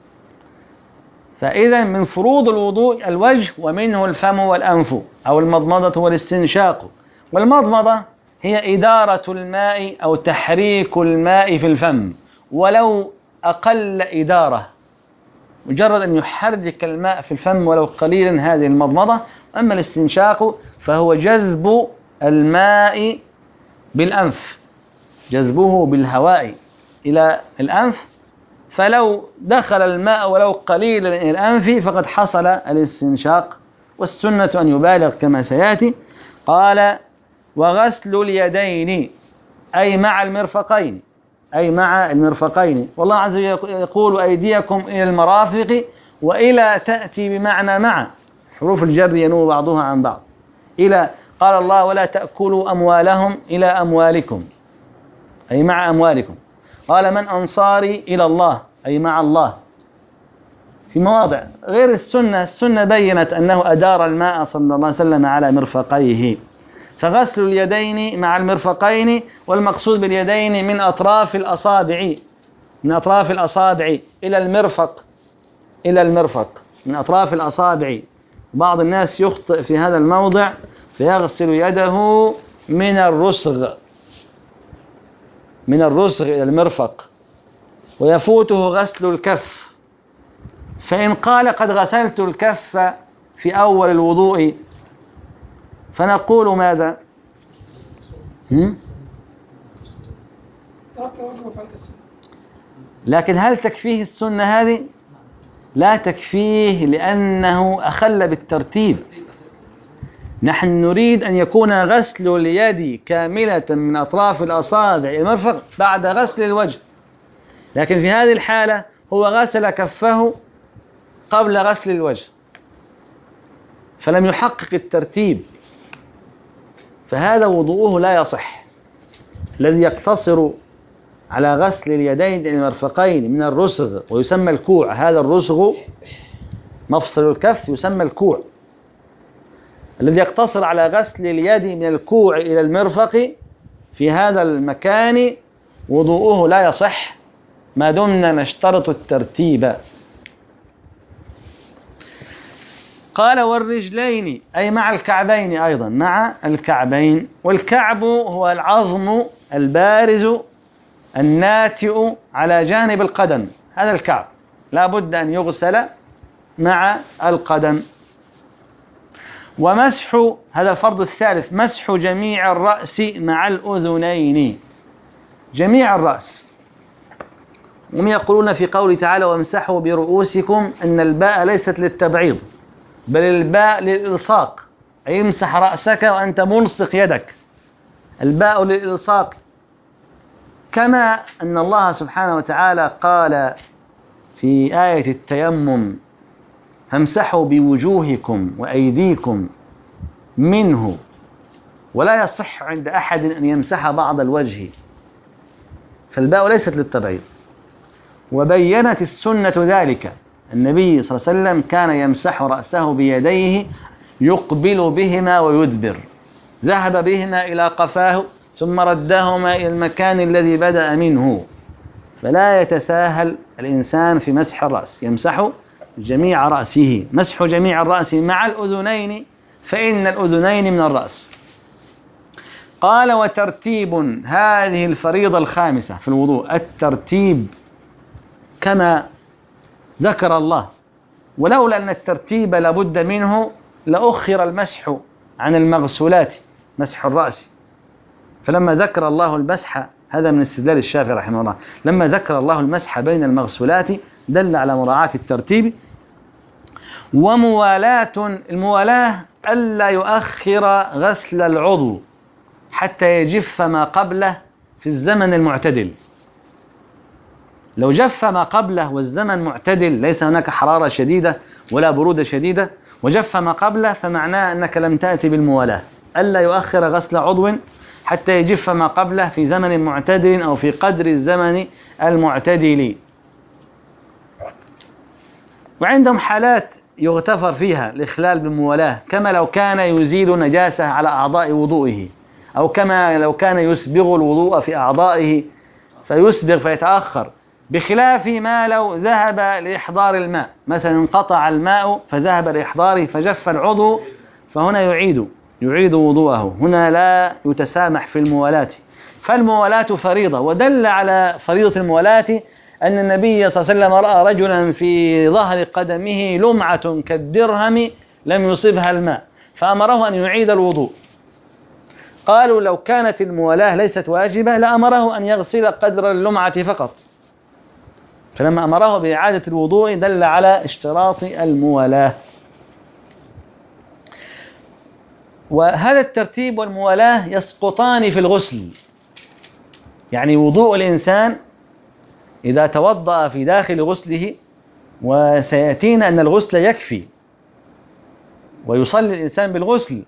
فإذا من فروض الوضوء الوجه، ومنه الفم والأنف، أو المضمضة والاستنشاق. والمضمضة هي إدارة الماء أو تحريك الماء في الفم، ولو أقل إدارة، مجرد أن يحرك الماء في الفم ولو قليلا، هذه المضمضة. أما الاستنشاق فهو جذب الماء بالأنف، جذبه بالهواء إلى الأنف، فلو دخل الماء ولو قليلا إلى الأنف فقد حصل الاستنشاق، والسنة أن يبالغ كما سيأتي. قال: وغسل اليدين أي مع المرفقين، أي مع المرفقين. والله عز وجل يقول: أيديكم إلى المرافق، وإلى تأتي بمعنى مع، حروف الجر ينوب بعضها عن بعض. إلى قال الله: ولا تأكلوا أموالهم إلى أموالكم، أي مع أموالكم. قال: من أنصاري إلى الله، أي مع الله. في مواضع غير السنة، السنة بينت أنه أدار الماء صلى الله عليه وسلم على مرفقيه. فغسل اليدين مع المرفقين، والمقصود باليدين من أطراف الأصابع، من أطراف الأصابع إلى المرفق، إلى المرفق من أطراف الأصابع. بعض الناس يخطئ في هذا الموضع فيغسل يده من الرسغ إلى المرفق، ويفوته غسل الكف. فإن قال قد غسلت الكف في أول الوضوء فنقول ماذا؟ لكن هل تكفيه السنة هذه؟ لا تكفيه، لأنه أخل بالترتيب. نحن نريد أن يكون غسل اليد كاملة من أطراف الأصابع إلى المرفق بعد غسل الوجه، لكن في هذه الحالة هو غسل كفه قبل غسل الوجه فلم يحقق الترتيب، فهذا وضوءه لا يصح. الذي يقتصر على غسل اليدين إلى المرفقين من الرسغ ويسمى الكوع، هذا الرسغ مفصل الكف يسمى الكوع. الذي يقتصر على غسل اليد من الكوع إلى المرفق في هذا المكان وضوءه لا يصح ما دمنا نشترط الترتيب. قال والرجلين أي مع الكعبين، أيضا مع الكعبين. والكعب هو العظم البارز الناتئ على جانب القدم، هذا الكعب لا بد أن يغسل مع القدم. ومسح، هذا الفرض الثالث، مسح جميع الرأس مع الأذنين، جميع الرأس. هم يقولون في قوله تعالى وامسحوا برؤوسكم أن الباء ليست للتبعيض بل الباء للإلصاق، أي امسح رأسك وأنت ملصق يدك، الباء للإلصاق. كما أن الله سبحانه وتعالى قال في آية التيمم فامسحوا بوجوهكم وأيديكم منه، ولا يصح عند أحد أن يمسح بعض الوجه، فالباء ليست للتبعيض. وبينت السنة ذلك، النبي صلى الله عليه وسلم كان يمسح رأسه بيديه يقبل بهما ويدبر، ذهب بهما إلى قفاه ثم ردهما إلى المكان الذي بدأ منه، فلا يتساهل الإنسان في مسح الرأس، يمسح جميع رأسه، مسح جميع الرأس مع الأذنين فإن الأذنين من الرأس. قال وترتيب، هذه الفريضة الخامسة في الوضوء، الترتيب كما ذكر الله، ولولا أن الترتيب لابد منه لأخر المسح عن المغسولات، مسح الرأس. فلما ذكر الله المسح، هذا من استدلال الشافعي رحمه الله، لما ذكر الله المسح بين المغسولات دل على مراعاة الترتيب. وموالاة، الموالاة ألا يؤخر غسل العضو حتى يجف ما قبله في الزمن المعتدل. لو جف ما قبله والزمن معتدل، ليس هناك حرارة شديدة ولا برودة شديدة، وجف ما قبله، فمعناه أنك لم تأتي بالموالاة. ألا يؤخر غسل عضو حتى يجف ما قبله في زمن معتدل أو في قدر الزمن المعتدل. وعندهم حالات يغتفر فيها الإخلال بالموالاة، كما لو كان يزيل نجاسة على أعضاء وضوئه، أو كما لو كان يسبغ الوضوء في أعضائه فيسبغ فيتأخر، بخلاف ما لو ذهب لإحضار الماء، مثلا انقطع الماء فذهب لإحضاره فجف العضو، فهنا يعيد وضوءه، هنا لا يتسامح في الموالاة. فالموالاة فريضة، ودل على فريضة الموالاة أن النبي صلى الله عليه وسلم رأى رجلا في ظهر قدمه لمعة كالدرهم لم يصبها الماء فأمره أن يعيد الوضوء. قالوا لو كانت الموالاة ليست واجبة لأمره أن يغسل قدر اللمعة فقط، فلما أمره بإعادة الوضوء دل على اشتراط الموالاة. وهذا الترتيب والموالاة يسقطان في الغسل، يعني وضوء الإنسان إذا توضأ في داخل غسله، وسيأتينا أن الغسل يكفي ويصلي الإنسان بالغسل،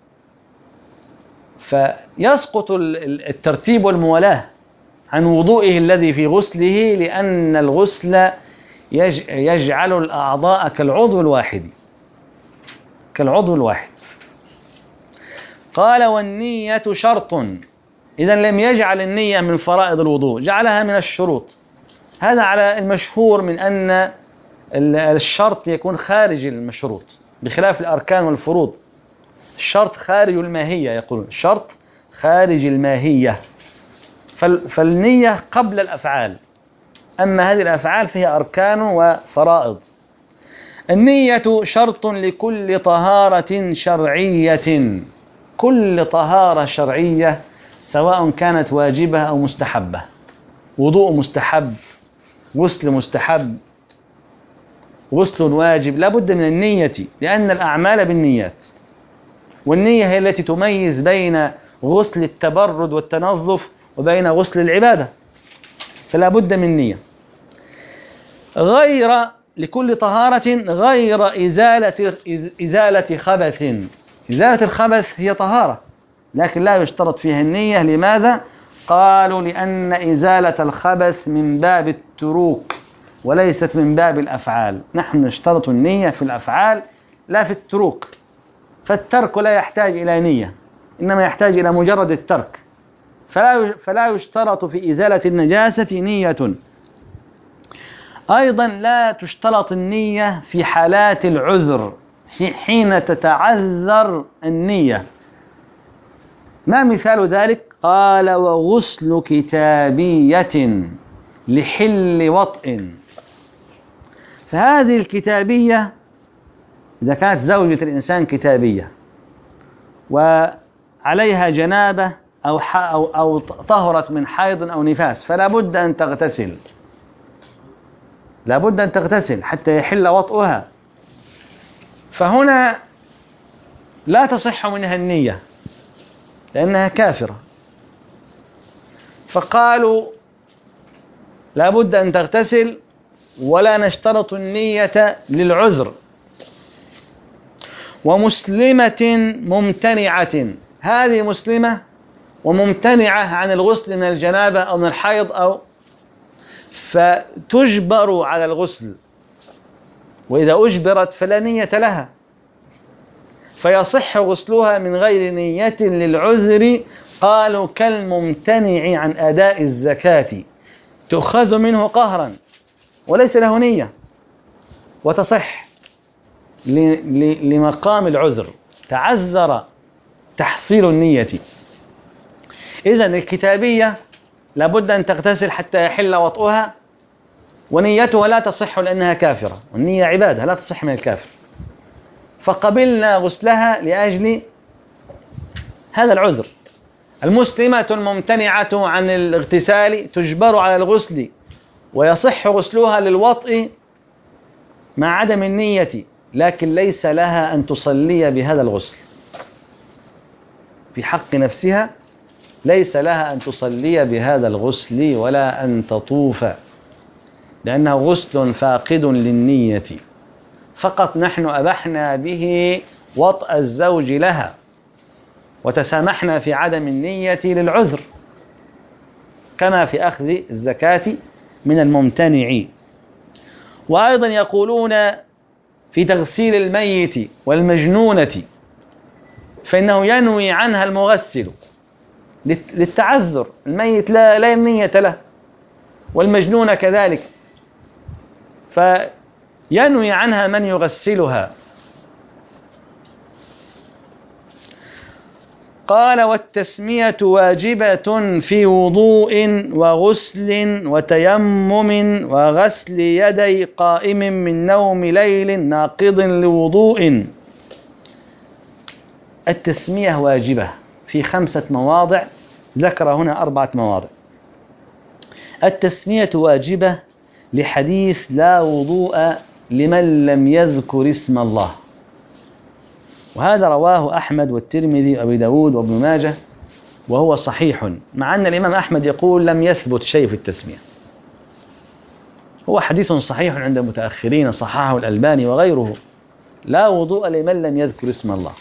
فيسقط الترتيب والموالاة عن وضوئه الذي في غسله، لأن الغسل يجعل الأعضاء كالعضو الواحد. قال والنية شرط، إذا لم يجعل النية من فرائض الوضوء، جعلها من الشروط. هذا على المشهور من أن الشرط يكون خارج المشروط بخلاف الأركان والفروض. الشرط خارج الماهية، يقولون الشرط خارج الماهية. فالنية قبل الأفعال، أما هذه الأفعال فيها أركان وفرائض. النية شرط لكل طهارة شرعية، كل طهارة شرعية سواء كانت واجبة أو مستحبة. وضوء مستحب، غسل مستحب، غسل واجب، لا بد من النية، لأن الأعمال بالنيات، والنية هي التي تميز بين غسل التبرد والتنظف وبين غسل العبادة، فلا بد من نية. غير لكل طهارة غير إزالة خبث. إزالة الخبث هي طهارة لكن لا يشترط فيها النية. لماذا؟ قالوا لأن إزالة الخبث من باب التروك وليست من باب الأفعال. نحن نشترط النية في الأفعال لا في التروك، فالترك لا يحتاج إلى نية، إنما يحتاج إلى مجرد الترك، فلا يشترط في إزالة النجاسة نية. أيضا لا تشترط النية في حالات العذر، حين تتعذر النية. ما مثال ذلك؟ قال وغسل كتابية لحل وطئ. فهذه الكتابية إذا كانت زوجة الإنسان كتابية وعليها جنابة أو طهرت من حيض أو نفاس، فلا بد أن تغتسل، لا بد أن تغتسل حتى يحل وطئها. فهنا لا تصح منها النية لأنها كافرة، فقالوا لا بد أن تغتسل ولا نشترط النية للعذر. ومسلمة ممتنعة، هذه مسلمة وممتنعة عن الغسل من الجنابة أو من الحيض فتجبر على الغسل، وإذا أجبرت فلا نية لها، فيصح غسلها من غير نية للعذر. قالوا كالممتنع عن أداء الزكاة، تؤخذ منه قهرا وليس له نية وتصح لمقام العذر، تعذر تحصيل النية. إذن الكتابية لابد أن تغتسل حتى يحل وطئها، ونيتها لا تصح لأنها كافرة، والنية عبادة لا تصح من الكافر، فقبلنا غسلها لأجل هذا العذر. المسلمة الممتنعة عن الاغتسال تجبر على الغسل ويصح غسلها للوطئ مع عدم النية، لكن ليس لها أن تصلي بهذا الغسل في حق نفسها، ليس لها أن تصلي بهذا الغسل ولا أن تطوف، لأنه غسل فاقد للنية. فقط نحن أبحنا به وطأ الزوج لها وتسامحنا في عدم النية للعذر، كما في أخذ الزكاة من الممتنع. وأيضا يقولون في تغسيل الميت والمجنونة فإنه ينوي عنها المغسل للتعذر، الميت لا نية له، والمجنون كذلك، فينوي عنها من يغسلها. قال والتسمية واجبة في وضوء وغسل وتيمم وغسل يدي قائم من نوم ليل ناقض لوضوء. التسمية واجبة في 5 مواضع، ذكر هنا 4 مواضع. التسمية واجبة لحديث لا وضوء لمن لم يذكر اسم الله، وهذا رواه أحمد والترمذي وأبي داود وابن ماجه وهو صحيح، مع أن الإمام أحمد يقول لم يثبت شيء في التسمية. هو حديث صحيح عند المتأخرين، صححه الألباني وغيره، لا وضوء لمن لم يذكر اسم الله.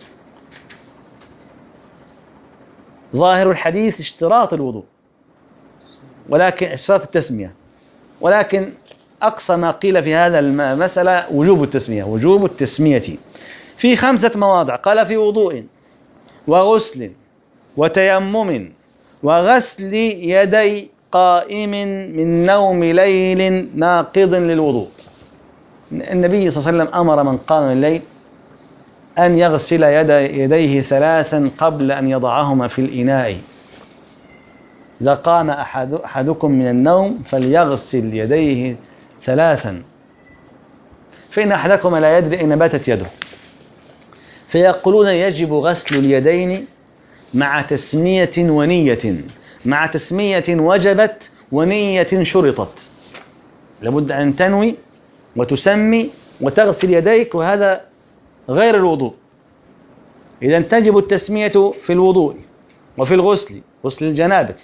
ظاهر الحديث اشتراط الوضوء، ولكن اشتراط التسمية، ولكن أقصى ما قيل في هذا المسألة وجوب التسمية، وجوب التسمية في 5 مواضع. قال في وضوء وغسل وتيمم وغسل يدي قائم من نوم ليل ناقض للوضوء. النبي صلى الله عليه وسلم أمر من قام من الليل أن يغسل يديه 3 قبل أن يضعهما في الإناء. إذا قام أحدكم من النوم فليغسل يديه 3 فإن أحدكم لا يدري أين باتت يده. فيقولون يجب غسل اليدين مع تسمية ونية، مع تسمية وجبت ونية شرطت. لابد أن تنوي وتسمي وتغسل يديك، وهذا غير الوضوء. إذا تجب التسمية في الوضوء وفي الغسل، غسل الجنابة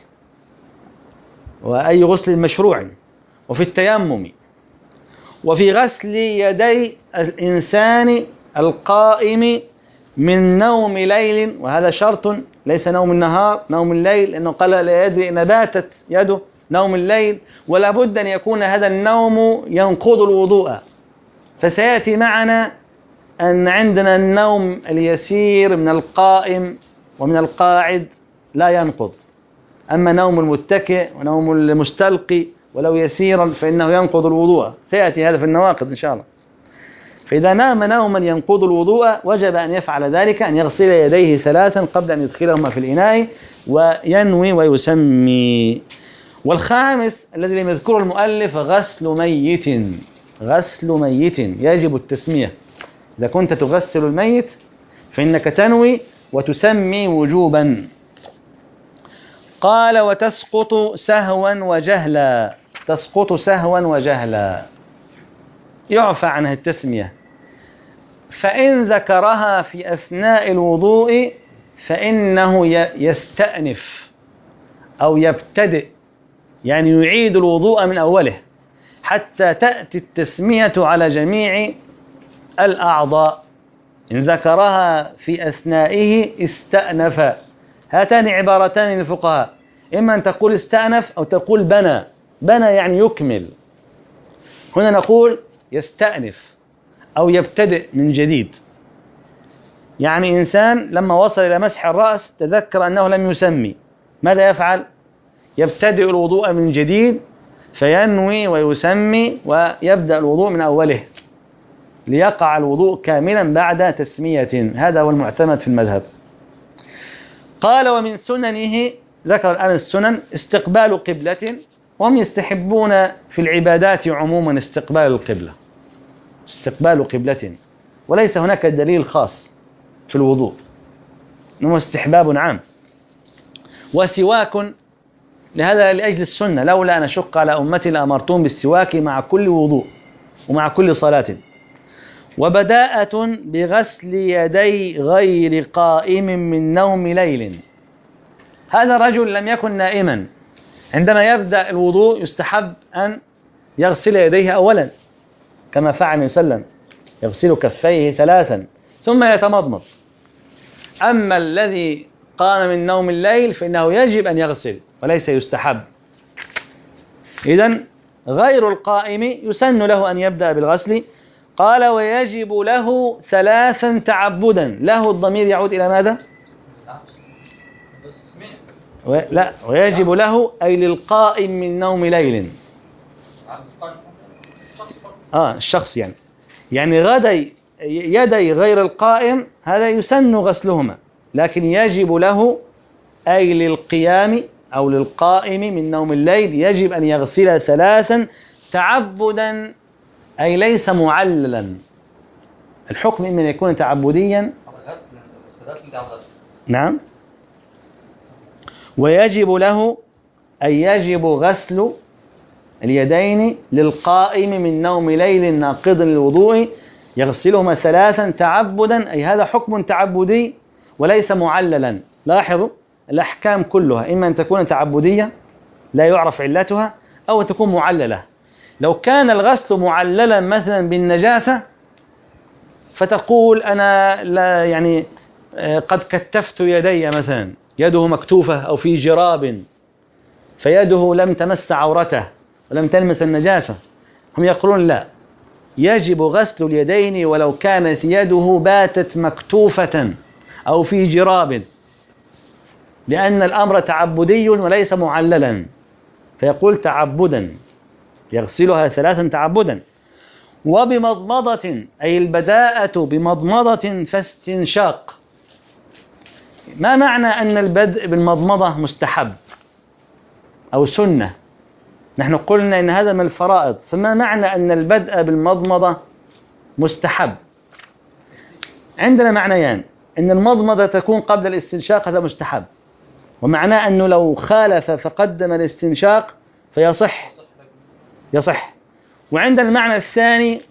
وأي غسل مشروع، وفي التيمم، وفي غسل يدي الإنسان القائم من نوم ليل، وهذا شرط ليس نوم النهار، نوم الليل، لأنه قال لا يدري إن باتت يده نوم الليل، ولا بد أن يكون هذا النوم ينقض الوضوء. فسيأتي معنا أن عندنا النوم اليسير من القائم ومن القاعد لا ينقض، أما نوم المتكئ ونوم المستلقي ولو يسيرا فإنه ينقض الوضوء. سيأتي هذا في النواقض إن شاء الله. فإذا نام نوما ينقض الوضوء وجب أن يفعل ذلك، أن يغسل يديه 3 قبل أن يدخلهما في الإناء وينوي ويسمي. والخامس الذي لم يذكره المؤلف غسل ميت. غسل ميت يجب التسمية. إذا كنت تغسل الميت فإنك تنوي وتسمي وجوبا. قال وتسقط سهوا وجهلا. تسقط سهوا وجهلا، يعفى عنها التسمية. فإن ذكرها في أثناء الوضوء فإنه يستأنف أو يبتدئ، يعني يعيد الوضوء من أوله حتى تأتي التسمية على جميع الأعضاء. إن ذكرها في أثنائه استأنف. هاتان عبارتان للفقهاء، إما أن تقول استأنف أو تقول بنى. بنى يعني يكمل. هنا نقول يستأنف أو يبتدئ من جديد. يعني إنسان لما وصل إلى مسح الرأس تذكر أنه لم يسمي، ماذا يفعل؟ يبتدئ الوضوء من جديد، فينوي ويسمي ويبدأ الوضوء من أوله ليقع الوضوء كاملا بعد تسمية. هذا هو المعتمد في المذهب. قال ومن سننه، ذكر الآن السنن، استقبال قبلة، وهم يستحبون في العبادات عموما استقبال القبلة، استقبال قبلة، وليس هناك دليل خاص في الوضوء، إنه استحباب عام. وسواك، لهذا لأجل السنة، لولا أن أشق على أمتي لأمرتهم بالسواك مع كل وضوء ومع كل صلاة. وبداءة بغسل يدي غير قائم من نوم ليل. هذا رجل لم يكن نائما، عندما يبدأ الوضوء يستحب أن يغسل يديه أولا كما فعل النبي صلى الله عليه وسلم، يغسل كفيه 3 ثم يتمضمض. أما الذي قام من نوم الليل فإنه يجب أن يغسل وليس يستحب. إذن غير القائم يسن له أن يبدأ بالغسل. قال ويجب له 3 تعبدا. له الضمير يعود إلى ماذا؟ لا، ويجب له أي للقائم من نوم ليل. الشخص يعني غدي يدي غير القائم هذا يسن غسلهما، لكن يجب له أي للقيام أو للقائم من نوم الليل يجب أن يغسل 3 تعبدا، أي ليس معللا. الحكم إما أن يكون تعبديا. نعم. ويجب له أي يجب غسل اليدين للقائم من نوم ليل ناقض للوضوء، يغسلهما 3 تعبدا، أي هذا حكم تعبدي وليس معللا. لاحظوا الأحكام كلها إما أن تكون تعبدية لا يعرف علتها أو تكون معللة. لو كان الغسل معللا مثلا بالنجاسة فتقول أنا لا يعني قد كتفت يدي مثلا، يده مكتوفة أو في جراب فيده لم تمس عورته ولم تلمس النجاسة، هم يقولون لا، يجب غسل اليدين ولو كانت يده باتت مكتوفة أو في جراب، لأن الأمر تعبدي وليس معللا، فيقول تعبدا يغسلها 3 تعبدا. وبمضمضة أي البداءة بمضمضة فاستنشاق. ما معنى أن البدء بالمضمضة مستحب أو سنة؟ نحن قلنا إن هذا من الفرائض، فما معنى أن البدء بالمضمضة مستحب؟ عندنا معنيان: أن المضمضة تكون قبل الاستنشاق، هذا مستحب، ومعناه أنه لو خالف فقدم الاستنشاق يصح. وعند المعنى الثاني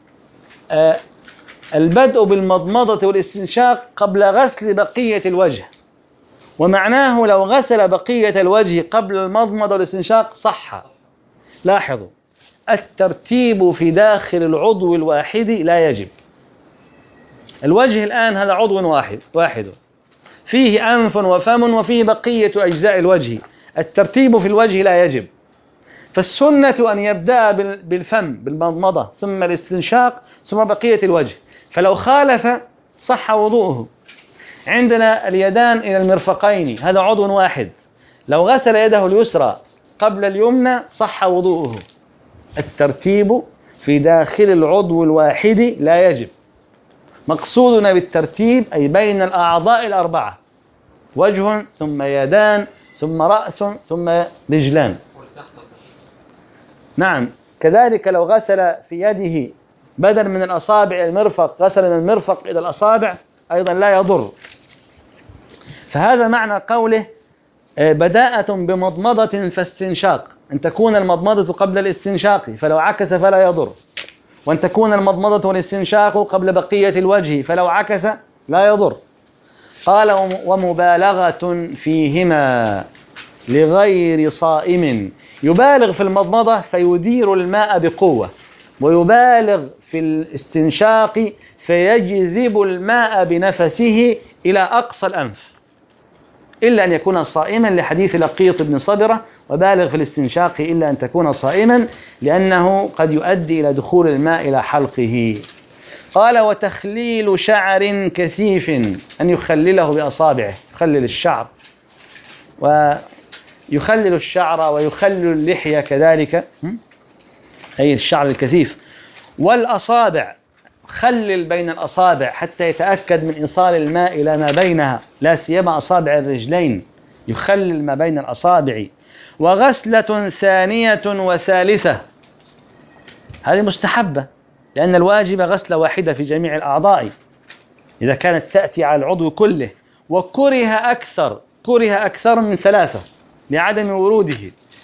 البدء بالمضمضة والاستنشاق قبل غسل بقية الوجه، ومعناه لو غسل بقية الوجه قبل المضمضة والاستنشاق صح. لاحظوا الترتيب في داخل العضو الواحد لا يجب. الوجه الآن هذا عضو واحد فيه أنف وفم وفيه بقية أجزاء الوجه، الترتيب في الوجه لا يجب. فالسنة أن يبدأ بالفم بالمضمضة ثم الاستنشاق ثم بقية الوجه، فلو خالف صح وضوءه. عندنا اليدان إلى المرفقين، هذا عضو واحد، لو غسل يده اليسرى قبل اليمنى صح وضوءه. الترتيب في داخل العضو الواحد لا يجب. مقصودنا بالترتيب أي بين الأعضاء الأربعة: وجه ثم يدان ثم رأس ثم رجلان. نعم، كذلك لو غسل في يده بدل من الأصابع إلى المرفق غسل من المرفق إلى الأصابع أيضا لا يضر. فهذا معنى قوله بداءة بمضمضة فاستنشاق، أن تكون المضمضة قبل الاستنشاق فلو عكس فلا يضر، وأن تكون المضمضة والاستنشاق قبل بقية الوجه فلو عكس لا يضر. قال ومبالغة فيهما لغير صائم، يبالغ في المضمضة فيدير الماء بقوة، ويبالغ في الاستنشاق فيجذب الماء بنفسه إلى أقصى الأنف، إلا أن يكون صائما لحديث لقيط بن صبرة: وبالغ في الاستنشاق إلا أن تكون صائما، لأنه قد يؤدي إلى دخول الماء إلى حلقه. قال وتخليل شعر كثيف، أن يخلله بأصابعه، يخلل الشعر ويخلل الشعر ويخلل اللحية كذلك، أي الشعر الكثيف. والأصابع، خلل بين الأصابع حتى يتأكد من إيصال الماء إلى ما بينها، لا سيما أصابع الرجلين، يخلل ما بين الأصابع. وغسلة ثانية وثالثة، هذه مستحبة، لأن الواجب غسلة واحدة في جميع الأعضاء إذا كانت تأتي على العضو كله، وكره أكثر من 3 لعدم وروده.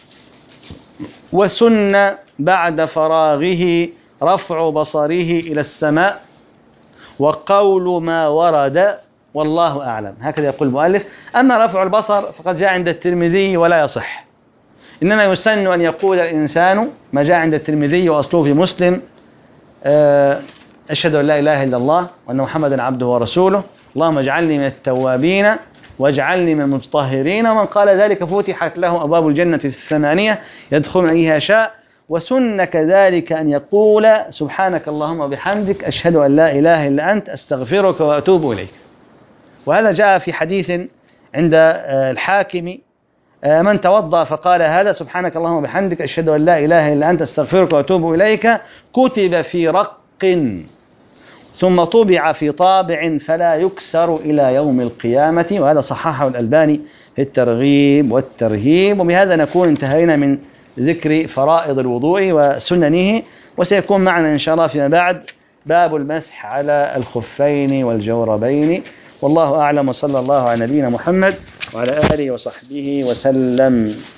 وسن بعد فراغه رفع بصره إلى السماء وقول ما ورد والله أعلم، هكذا يقول المؤلف. أما رفع البصر فقد جاء عند الترمذي ولا يصح، إنما يسن أن يقول الإنسان ما جاء عند الترمذي وأصله في مسلم: أشهد أن لا إله إلا الله وأن محمدا عبده ورسوله، اللهم اجعلني من التوابين واجعلني من المتطهرين. ومن قال ذلك فتحت له أبواب الجنة 8 يدخل من أيها شاء. وسن كذلك أن يقول: سبحانك اللهم وبحمدك أشهد أن لا إله إلا أنت أستغفرك وأتوب إليك. وهذا جاء في حديث عند الحاكم: من توضأ فقال هذا: سبحانك اللهم وبحمدك أشهد أن لا إله إلا أنت أستغفرك وأتوب إليك، كتب في رق ثم طبع في طابع فلا يكسر إلى يوم القيامة. وهذا صححه الألباني في الترغيب والترهيب. وبهذا نكون انتهينا من ذكر فرائض الوضوء وسننه، وسيكون معنا إن شاء الله فيما بعد باب المسح على الخفين والجوربين. والله أعلم، وصلى الله على نبينا محمد وعلى آله وصحبه وسلم.